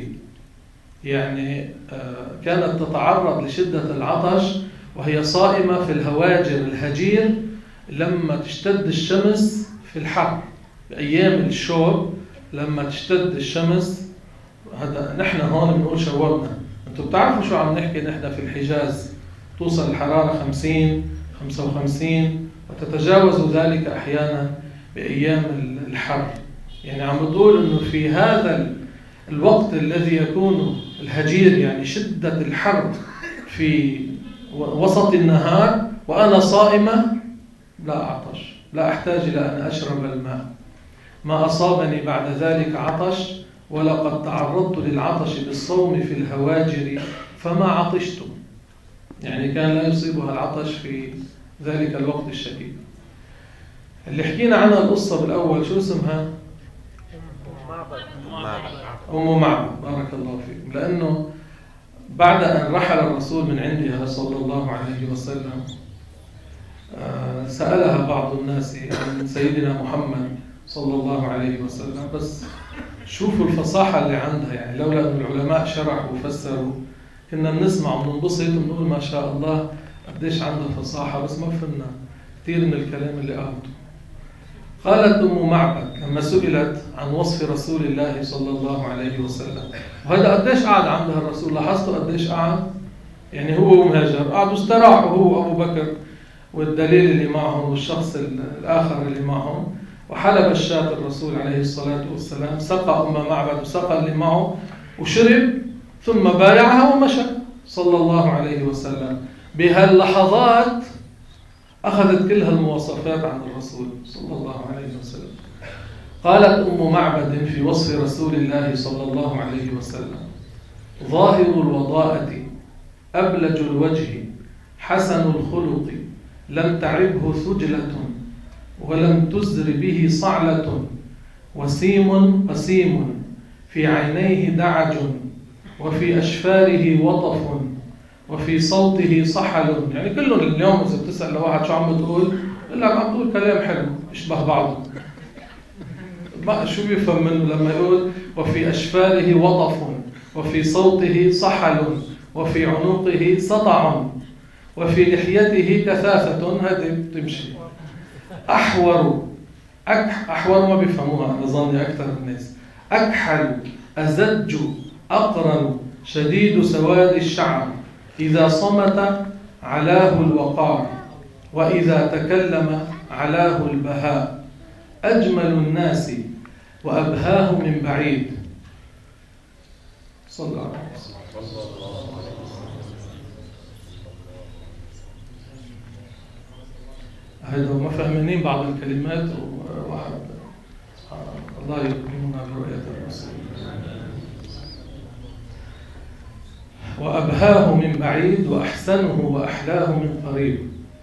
يعني كانت تتعرض لشدة العطش وهي صائمة في الهواجر. الهجير لما تشتد الشمس في الحر بأيام الشوب، لما تشتد الشمس، هذا نحن هون بنقول شوبنا، انتم بتعرفوا شو عم نحكي نحن في الحجاز، توصل الحرارة خمسين خمسة وخمسين وتتجاوز ذلك أحيانا بأيام الحر. يعني عم بتقول انه في هذا الوقت الذي يكون الهجير يعني شدة الحر في وسط النهار وأنا صائمة لا أعطش، لا أحتاج إلى أن أشرب الماء، ما أصابني بعد ذلك عطش، ولقد تعرضت للعطش بالصوم في الهواجر فما عطشت. يعني كان لا يصيبها العطش في ذلك الوقت الشديد. اللي حكينا عنها القصة بالأول شو اسمها؟ أم معبد. بارك الله فيكم. لأنه بعد أن رحل الرسول من عندها صلى الله عليه وسلم سألها بعض الناس عن سيدنا محمد صلى الله عليه وسلم، بس شوفوا الفصاحة اللي عندها. يعني لولا أن العلماء شرحوا وفسروا كنا بنسمع وننبسط ونقول ما شاء الله قديش عندها فصاحة، بس ما فهمنا كثير من الكلام اللي قالته. قالت أم معبد لما سئلت عن وصف رسول الله صلى الله عليه وسلم، وهذا قديش قعد عندها الرسول، لاحظتوا قديش قعد؟ يعني هو ومهاجر قعدوا استراحوا، هو أبو بكر والدليل اللي معهم والشخص الآخر اللي معهم، وحلب الشاة الرسول عليه الصلاة والسلام، سقى أم معبد وسقى اللي معه وشرب، ثم بايعها ومشى صلى الله عليه وسلم. بهاللحظات أخذت كل هالمواصفات عن الرسول صلى الله عليه وسلم. قالت أم معبد في وصف رسول الله صلى الله عليه وسلم: ظاهر الوضاءة، أبلج الوجه، حسن الخلق، لم تعبه ثجلة ولم تزر به صعلة، وسيم قسيم، في عينيه دعج، وفي أشفاره وطف، وفي صوته صحل. يعني كلهم اليوم إذا بتسأل لواحد شو عم بتقول، إلا عم تقول كلام حلو يشبه بعضه، ما شو بيفهم منه لما يقول وفي أشفاره وطف، وفي صوته صحل، وفي عنقه سطع، وفي لحيته كثافة. هذه بتمشي. أحور، أحور ما بيفهموها أنا ظني أكثر الناس. أكحل، أزج، أقرن، شديد سواد الشعر، إذا صمت علاه الوقار، وإذا تكلم علاه البهاء، أجمل الناس وأبهاه من بعيد. صلى الله عليه وسلم. هذا ما فهمانين بعض الكلمات، وواحد الله يكرمنا برؤية الرسول. وأبهاه من بعيد، وأحسنه وأحلاه من قريب.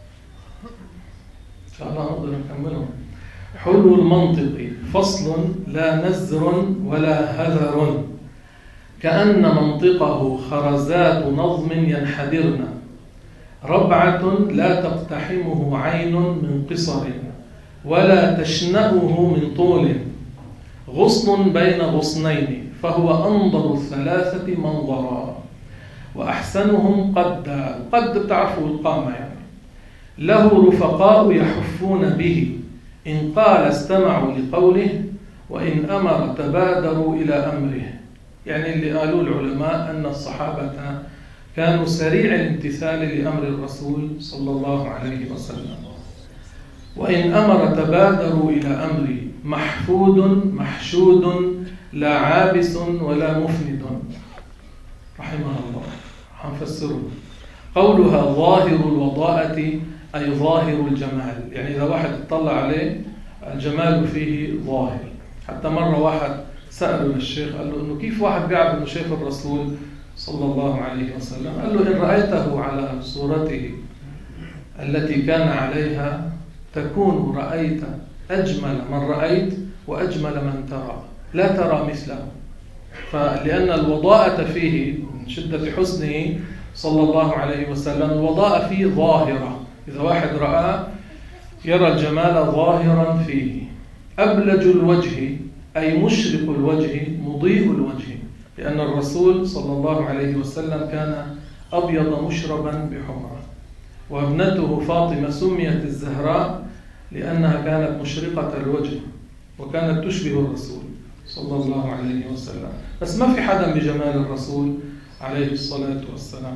إن شاء الله نقدر نكملهم. حلو المنطق، فصل لا نزر ولا هذر، كأن منطقه خرزات نظم ينحدرن، ربعة لا تقتحمه عين من قصر، ولا تشنأه من طول، غصن بين غصنين، فهو أنظر الثلاثة منظرا، وأحسنهم قدا. قد بتعرفوا القامة يعني. له رفقاء يحفون به، إن قال استمعوا لقوله، وإن أمر تبادروا إلى أمره. يعني اللي قالوا العلماء أن الصحابة كانوا سريع الامتثال لأمر الرسول صلى الله عليه وسلم. وإن أمر تبادروا إلى أمره، محفود محشود، لا عابس ولا مفند. رحمه الله. حنفسره. قولها ظاهر الوضاءة، أي ظاهر الجمال. يعني إذا واحد اطلع عليه الجمال فيه ظاهر. حتى مرة واحد سأله للشيخ، قال له إنه كيف واحد بيعرف إنه شاف الرسول صلى الله عليه وسلم؟ قال له إن رأيته على صورته التي كان عليها تكون رأيت أجمل من رأيت وأجمل من ترى، لا ترى مثله. فلأن الوضاءة فيه من شدة حسنه صلى الله عليه وسلم، الوضاءة فيه ظاهرة. إذا واحد رأى يرى الجمال ظاهرا فيه. أبلج الوجه، أي مشرق الوجه، مضيء الوجه، لأن الرسول صلى الله عليه وسلم كان أبيض مشربا بحمرة. وابنته فاطمة سميت الزهراء لأنها كانت مشرقة الوجه، وكانت تشبه الرسول صلى الله عليه وسلم. بس ما في حدا بجمال الرسول عليه الصلاة والسلام.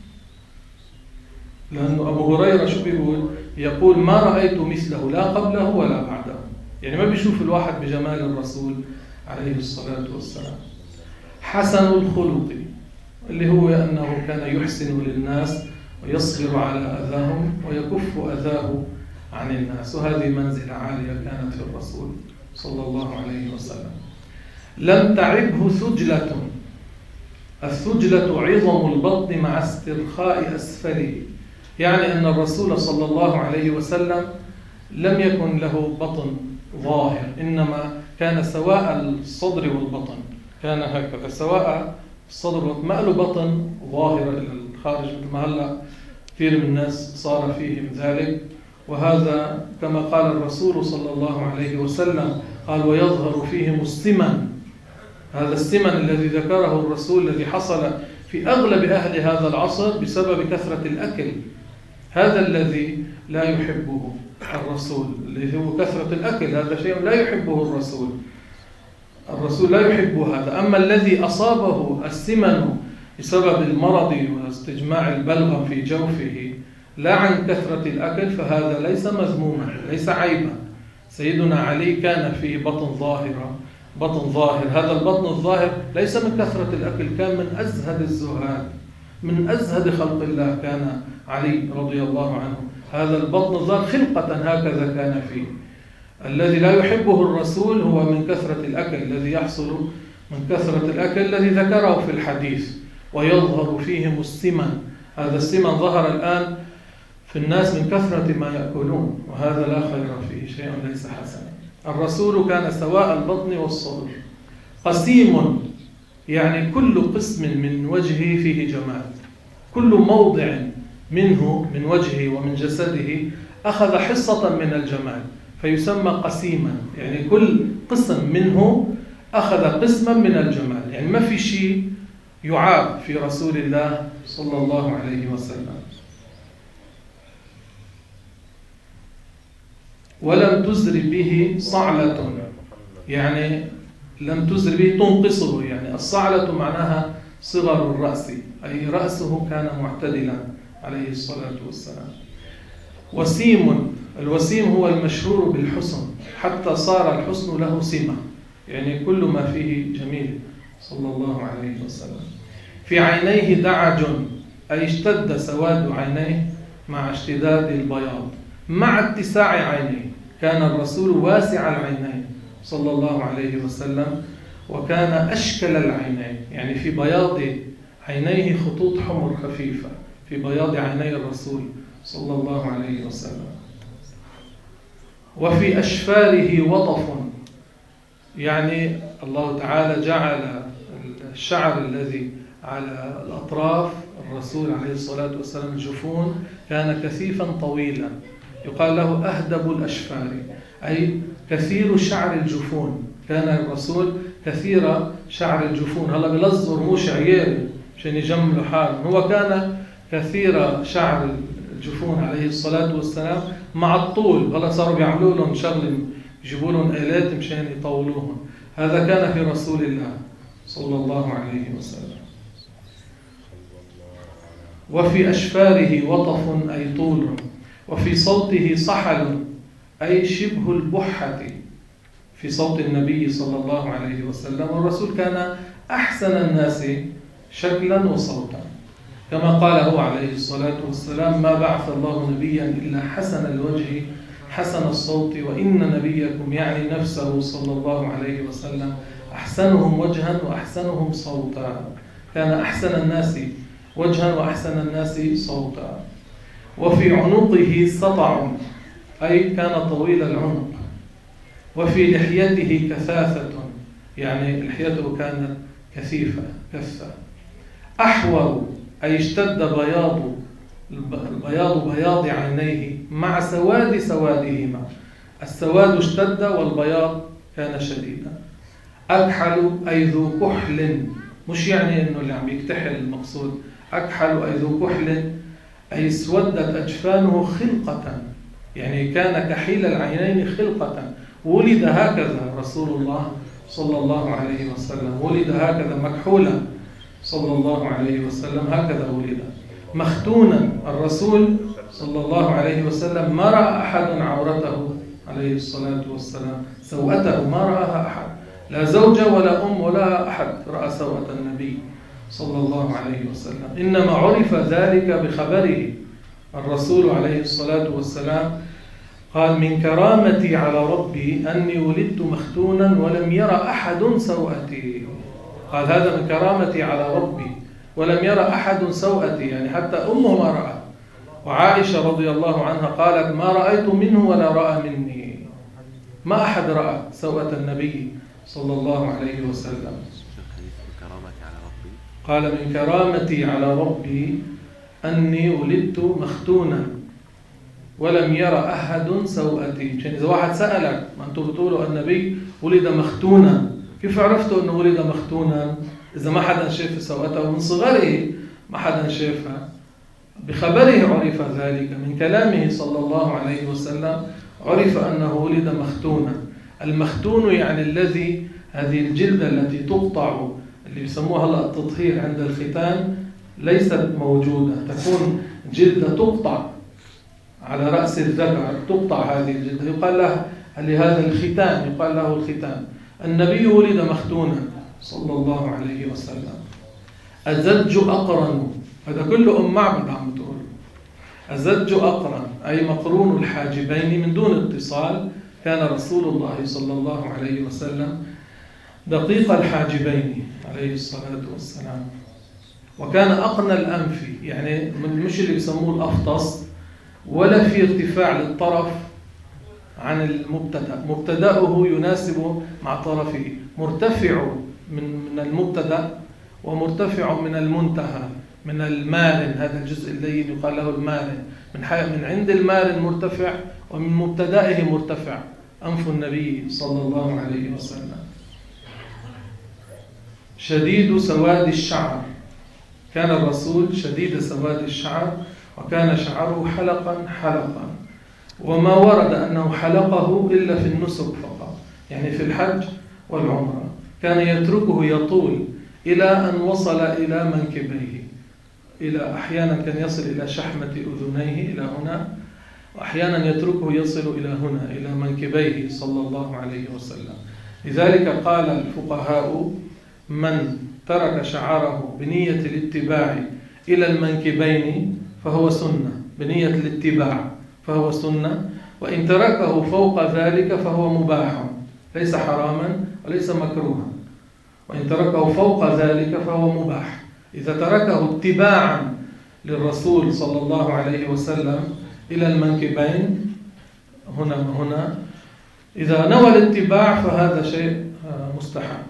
لأنه أبو هريرة شو بيقول؟ يقول ما رأيت مثله لا قبله ولا بعده. يعني ما بيشوف الواحد بجمال الرسول عليه الصلاة والسلام. حسن الخلق، اللي هو أنه كان يحسن للناس ويصبر على أذاهم ويكف أذاه عن الناس، وهذه منزلة عالية كانت في الرسول صلى الله عليه وسلم. لم تعبه ثجلة، الثجلة عظم البطن مع استرخاء أسفله، يعني أن الرسول صلى الله عليه وسلم لم يكن له بطن ظاهر، إنما كان سواء الصدر والبطن، كان هكذا سواء الصدر والبطن، ما له بطن ظاهر إلى الخارج مثل ما هلا كثير من الناس صار فيهم ذلك. وهذا كما قال الرسول صلى الله عليه وسلم، قال ويظهر فيهم السمن. هذا السمن الذي ذكره الرسول الذي حصل في أغلب أهل هذا العصر بسبب كثرة الأكل، هذا الذي لا يحبه الرسول، اللي هو كثرة الأكل، هذا شيء لا يحبه الرسول. الرسول لا يحب هذا. أما الذي أصابه السمن بسبب المرض واستجماع البلغم في جوفه، لا عن كثرة الأكل، فهذا ليس مذموما، ليس عيبا. سيدنا علي كان في بطن ظاهرة، بطن ظاهر، هذا البطن الظاهر ليس من كثرة الأكل، كان من أزهد الزهاد، من أزهد خلق الله كان علي رضي الله عنه. هذا البطن الظاهر خلقة هكذا كان فيه. الذي لا يحبه الرسول هو من كثرة الأكل، الذي يحصل من كثرة الأكل الذي ذكره في الحديث، ويظهر فيهم السمن. هذا السمن ظهر الآن في الناس من كثرة ما يأكلون، وهذا لا خير فيه، شيء ليس حسنا. الرسول كان سواء البطن والصدر، قسيم، يعني كل قسم من وجهه فيه جمال، كل موضع منه من وجهه ومن جسده أخذ حصة من الجمال فيسمى قسيما، يعني كل قسم منه أخذ قسما من الجمال، يعني ما في شيء يعاب في رسول الله صلى الله عليه وسلم. ولم تزر به صعلة، يعني لم تزر به تنقصه، يعني الصعلة معناها صغر الرأس، أي رأسه كان معتدلا عليه الصلاة والسلام. وسيم، الوسيم هو المشهور بالحسن، حتى صار الحسن له سمة، يعني كل ما فيه جميل صلى الله عليه وسلم. في عينيه دعج، أي اشتد سواد عينيه مع اشتداد البياض مع اتساع عينيه. كان الرسول واسع العينين صلى الله عليه وسلم، وكان أشكل العينين، يعني في بياض عينيه خطوط حمر خفيفة في بياض عيني الرسول صلى الله عليه وسلم. وفي أشفاره وطف، يعني الله تعالى جعل الشعر الذي على الأطراف الرسول عليه الصلاة والسلام الجفون كان كثيفا طويلا، يقال له أهدب الأشفار، أي كثير شعر الجفون. كان الرسول كثير شعر الجفون، هلا بلزر مش عياري عشان يجملوا حاله، هو كان كثير شعر الجفون عليه الصلاة والسلام مع الطول. هلا صاروا بيعملوا لهم شغل، يجيبوا لهم آلات مشان يطولوهم. هذا كان في رسول الله صلى الله عليه وسلم. وفي أشفاره وطف، أي طول. وفي صوته صحل، أي شبه البحة في صوت النبي صلى الله عليه وسلم. والرسول كان أحسن الناس شكلا وصوتا، كما قال هو عليه الصلاة والسلام: ما بعث الله نبيا إلا حسن الوجه حسن الصوت، وإن نبيكم يعني نفسه صلى الله عليه وسلم أحسنهم وجها وأحسنهم صوتا. كان أحسن الناس وجها وأحسن الناس صوتا. وفي عنقه سطع، أي كان طويل العنق. وفي لحيته كثافة، يعني لحيته كانت كثيفة كثة. أحور، أي اشتد بياض البياض بياض عينيه مع سواد سوادهما، السواد اشتد والبياض كان شديدا. أكحل، أي ذو كحل، مش يعني إنه اللي عم يكتحل المقصود، أكحل أي ذو كحل، أي اسودت أجفانه خلقة، يعني كان كحيل العينين خلقة. ولد هكذا رسول الله صلى الله عليه وسلم، ولد هكذا مكحولا صلى الله عليه وسلم، هكذا ولد. مختونا، الرسول صلى الله عليه وسلم ما رأى أحد عورته عليه الصلاة والسلام، سوءته ما رأها أحد، لا زوجة ولا أم ولا أحد رأى سوءة النبي صلى الله عليه وسلم. إنما عرف ذلك بخبره. الرسول عليه الصلاة والسلام قال: من كرامتي على ربي أني ولدت مختونا ولم يرى أحد سوءتي. قال هذا من كرامتي على ربي ولم يرى أحد سوءتي، يعني حتى أمه ما رأى. وعائشة رضي الله عنها قالت: ما رأيت منه ولا رأى مني، ما أحد رأى سوءة النبي صلى الله عليه وسلم. قال: من كرامتي على ربي أني ولدت مختونا ولم يرى أحد سوءتي. عشان إذا واحد سألك: ما أنتم بتقولوا النبي ولد مختونا، كيف عرفتوا أنه ولد مختونا إذا ما حدا شاف سوءته من صغره؟ ما حدا شافها. بخبره عرف ذلك، من كلامه صلى الله عليه وسلم عرف أنه ولد مختونا. المختون يعني الذي هذه الجلدة التي تقطع، اللي يسموها هلا التطهير عند الختان، ليست موجودة، تكون جلدة تقطع على رأس الذكر تقطع هذه الجلدة يقال له لهذا الختان، يقال له الختان. النبي ولد مختونا صلى الله عليه وسلم. أزج أقرن، هذا كله أم معبد عم تقول. أزج أقرن أي مقرون الحاجبين من دون اتصال. كان رسول الله صلى الله عليه وسلم دقيق الحاجبين عليه الصلاة والسلام. وكان أقنى الأنف، يعني مش اللي بيسموه الأفطس، ولا في ارتفاع للطرف عن المبتدأ. مبتدأه يناسب مع طرفه، مرتفع من من المبتدأ ومرتفع من المنتهى، من المارن، هذا الجزء اللين يقال له المارن. من من عند المارن مرتفع، ومن مبتدأه مرتفع أنف النبي صلى الله عليه وسلم. شديد سواد الشعر، كان الرسول شديد سواد الشعر، وكان شعره حلقا حلقا، وما ورد أنه حلقه إلا في النسك فقط، يعني في الحج والعمرة. كان يتركه يطول إلى أن وصل إلى منكبيه، إلى أحيانا كان يصل إلى شحمة أذنيه إلى هنا، وأحيانا يتركه يصل إلى هنا إلى منكبيه صلى الله عليه وسلم. لذلك قال الفقهاء: من ترك شعره بنية الاتباع إلى المنكبين فهو سنة، بنية الاتباع فهو سنة، وإن تركه فوق ذلك فهو مباح، ليس حراما وليس مكروها. وإن تركه فوق ذلك فهو مباح. إذا تركه اتباعا للرسول صلى الله عليه وسلم إلى المنكبين هنا وهنا، إذا نوى الاتباع فهذا شيء مستحب.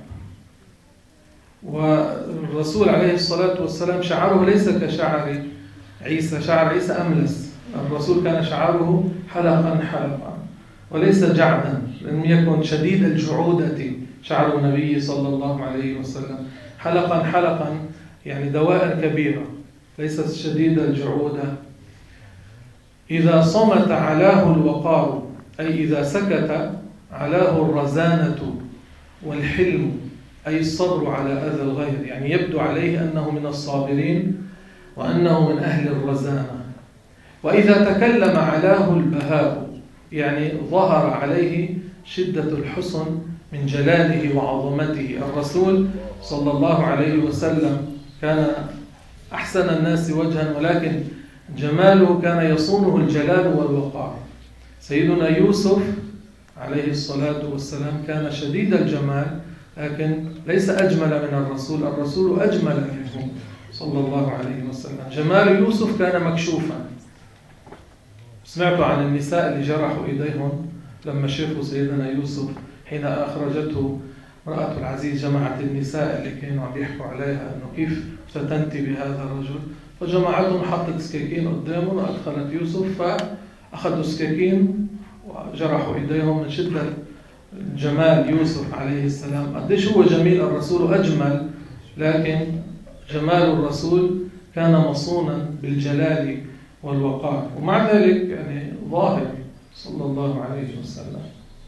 والرسول عليه الصلاة والسلام شعره ليس كشعر عيسى، شعر عيسى أملس. الرسول كان شعره حلقا حلقا وليس جعدا، لم يكن شديد الجعودة شعر النبي صلى الله عليه وسلم. حلقا حلقا يعني دوائر كبيرة، ليست شديد الجعودة. إذا صمت علاه الوقار، أي إذا سكت علاه الرزانة والحلم، أي الصبر على أذى الغير، يعني يبدو عليه أنه من الصابرين وأنه من أهل الرزانة. وإذا تكلم علاه البهاء، يعني ظهر عليه شدة الحسن من جلاله وعظمته. الرسول صلى الله عليه وسلم كان أحسن الناس وجها، ولكن جماله كان يصونه الجلال والوقار. سيدنا يوسف عليه الصلاة والسلام كان شديد الجمال، لكن ليس أجمل من الرسول، الرسول أجمل منه صلى الله عليه وسلم. جمال يوسف كان مكشوفا. سمعت عن النساء اللي جرحوا إيديهم لما شافوا سيدنا يوسف حين أخرجته امرأة العزيز، جمعت النساء اللي كانوا عم يحكوا عليها أنه كيف ستنتي بهذا الرجل، فجمعتهم، حطت سكاكين قدامهم وأدخلت يوسف، فأخذوا سكاكين وجرحوا إيديهم من شدة جمال يوسف عليه السلام. قديش هو جميل الرسول أجمل، لكن جمال الرسول كان مصونا بالجلال والوقار، ومع ذلك يعني ظاهر صلى الله عليه وسلم.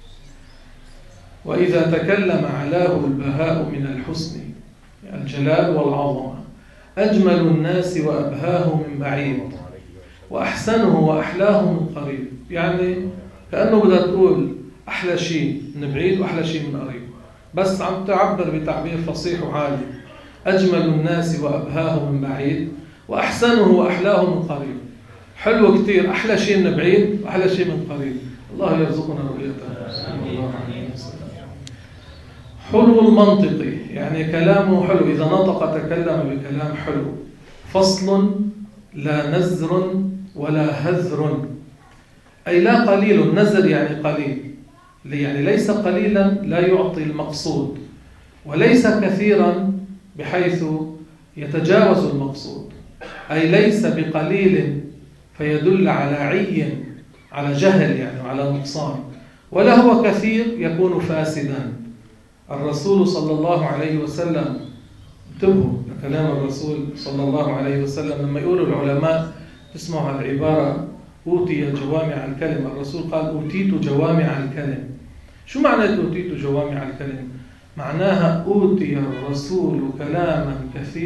وإذا تكلم علاه البهاء من الحسن، الجلال والعظمة. أجمل الناس وأبهاه من بعيد، وأحسنه وأحلاه من قريب. يعني كأنه بدها تقول أحلى شيء من بعيد وأحلى شيء من قريب، بس عم تعبر بتعبير فصيح وعالي. أجمل الناس وأبهاه من بعيد، وأحسنه وأحلاه من قريب. حلو كتير، أحلى شيء من بعيد وأحلى شيء من قريب. الله يرزقنا رؤيته صلى الله عليه وسلم. حلو المنطق، يعني كلامه حلو، إذا نطق تكلم بكلام حلو. فصل لا نزر ولا هذر، أي لا قليل. نزر يعني قليل، يعني ليس قليلا لا يعطي المقصود، وليس كثيرا بحيث يتجاوز المقصود، أي ليس بقليل فيدل على عي، على جهل يعني وعلى نقصان، ولا هو كثير يكون فاسدا. الرسول صلى الله عليه وسلم، انتبهوا لكلام الرسول صلى الله عليه وسلم لما يقولوا العلماء تسمعوا العبارة أوتي جوامع الكلم. الرسول قال أوتيت جوامع الكلم. شو معنى أوتيت جوامع الكلم؟ معناها أوتي الرسول كلاما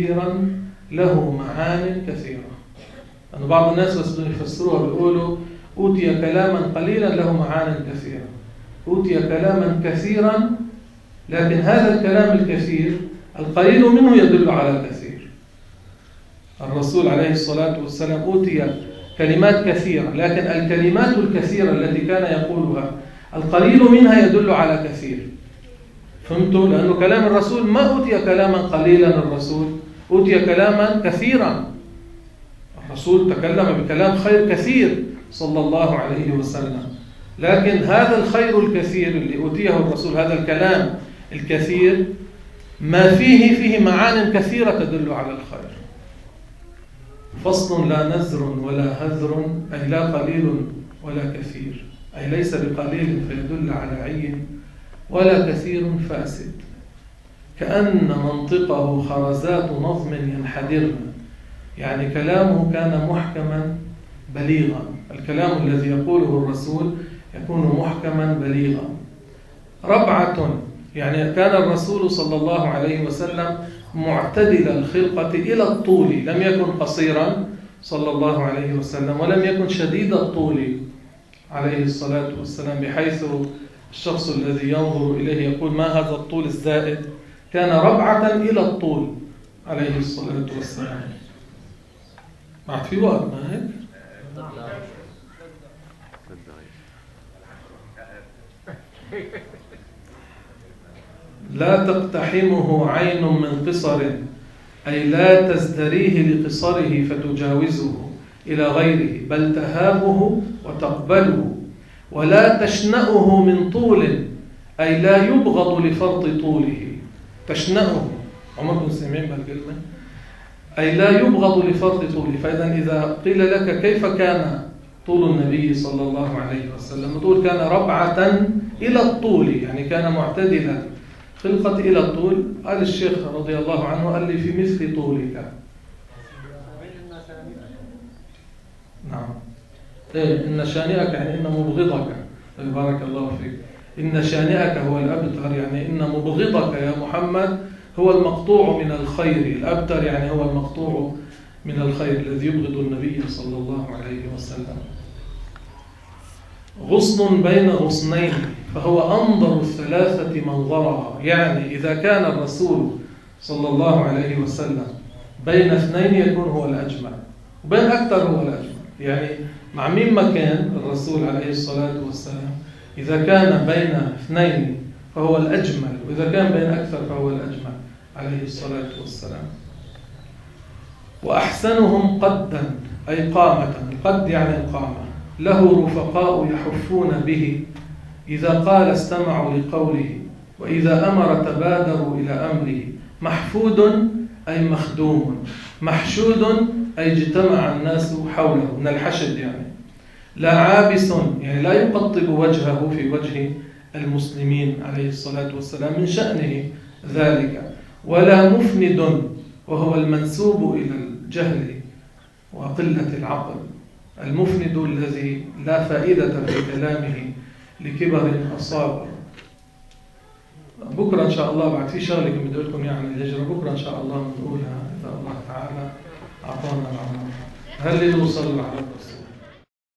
كثيرا له معان كثيرة. أنه بعض الناس بس بدهم يفسروها بيقولوا أوتي كلاما قليلا له معان كثيرة، أوتي كلاما كثيرا، لكن هذا الكلام الكثير القليل منه يدل على كثير. الرسول عليه الصلاة والسلام أوتي كلمات كثيرة، لكن الكلمات الكثيرة التي كان يقولها القليل منها يدل على كثير. فهمتوا؟ لأنه كلام الرسول ما أوتي كلاما قليلا، الرسول أوتي كلاما كثيرا. الرسول تكلم بكلام خير كثير صلى الله عليه وسلم، لكن هذا الخير الكثير اللي أوتيه الرسول، هذا الكلام الكثير ما فيه فيه معان كثيرة تدل على الخير. فصل لا نزر ولا هذر، أي لا قليل ولا كثير، أي ليس بقليل فيدل على عين، ولا كثير فاسد. كأن منطقه خرزات نظم ينحدرن، يعني كلامه كان محكما بليغا. الكلام الذي يقوله الرسول يكون محكما بليغا. ربعة، يعني كان الرسول صلى الله عليه وسلم معتدل الخلقة إلى الطول، لم يكن قصيرا صلى الله عليه وسلم، ولم يكن شديد الطول عليه الصلاة والسلام، بحيث الشخص الذي ينظر إليه يقول ما هذا الطول الزائد. كان ربعة إلى الطول عليه الصلاة والسلام. بعد في وقت ما هيك؟ لا تقتحمه عين من قصر، أي لا تزدريه لقصره فتجاوزه إلى غيره، بل تهابه وتقبله. ولا تشنأه من طول، أي لا يبغض لفرط طوله. تشنأه، عمركم سمعين بالكلمة؟ أي لا يبغض لفرط طوله. فإذا إذا قيل لك كيف كان طول النبي صلى الله عليه وسلم، تقول كان ربعة إلى الطول، يعني كان معتدلا خلقة إلى الطول. قال الشيخ رضي الله عنه قال لي في مثل طولك. نعم، إيه إن شانئك يعني إن مبغضك. بارك الله فيك. إن شانئك هو الأبتر، يعني إن مبغضك يا محمد هو المقطوع من الخير. الأبتر يعني هو المقطوع من الخير الذي يبغض النبي صلى الله عليه وسلم. غصن بين غصنين، فهو أنظر الثلاثة منظرها. يعني إذا كان الرسول صلى الله عليه وسلم بين اثنين يكون هو الأجمل، وبين أكثر هو الأجمل. يعني مع مين ما كان الرسول عليه الصلاة والسلام، إذا كان بين اثنين فهو الأجمل، وإذا كان بين أكثر فهو الأجمل عليه الصلاة والسلام. وأحسنهم قدا، أي قامة. القد يعني القامة. له رفقاء يحفون به، إذا قال استمعوا لقوله، وإذا أمر تبادروا إلى أمره. محفود أي مخدوم. محشود أي اجتمع الناس حوله، من الحشد يعني. لا عابس، يعني لا يقطب وجهه في وجه المسلمين عليه الصلاة والسلام، من شأنه ذلك. ولا مفند، وهو المنسوب إلى الجهل وقلة العقل. المفند الذي لا فائدة في كلامه لكبر أصابه. بكرة إن شاء الله بعد في شغلة بدي أقول لكم يعني الهجرة، بكرة إن شاء الله بنقولها إذا الله تعالى أعطانا العمر. هل نوصل على الرسول؟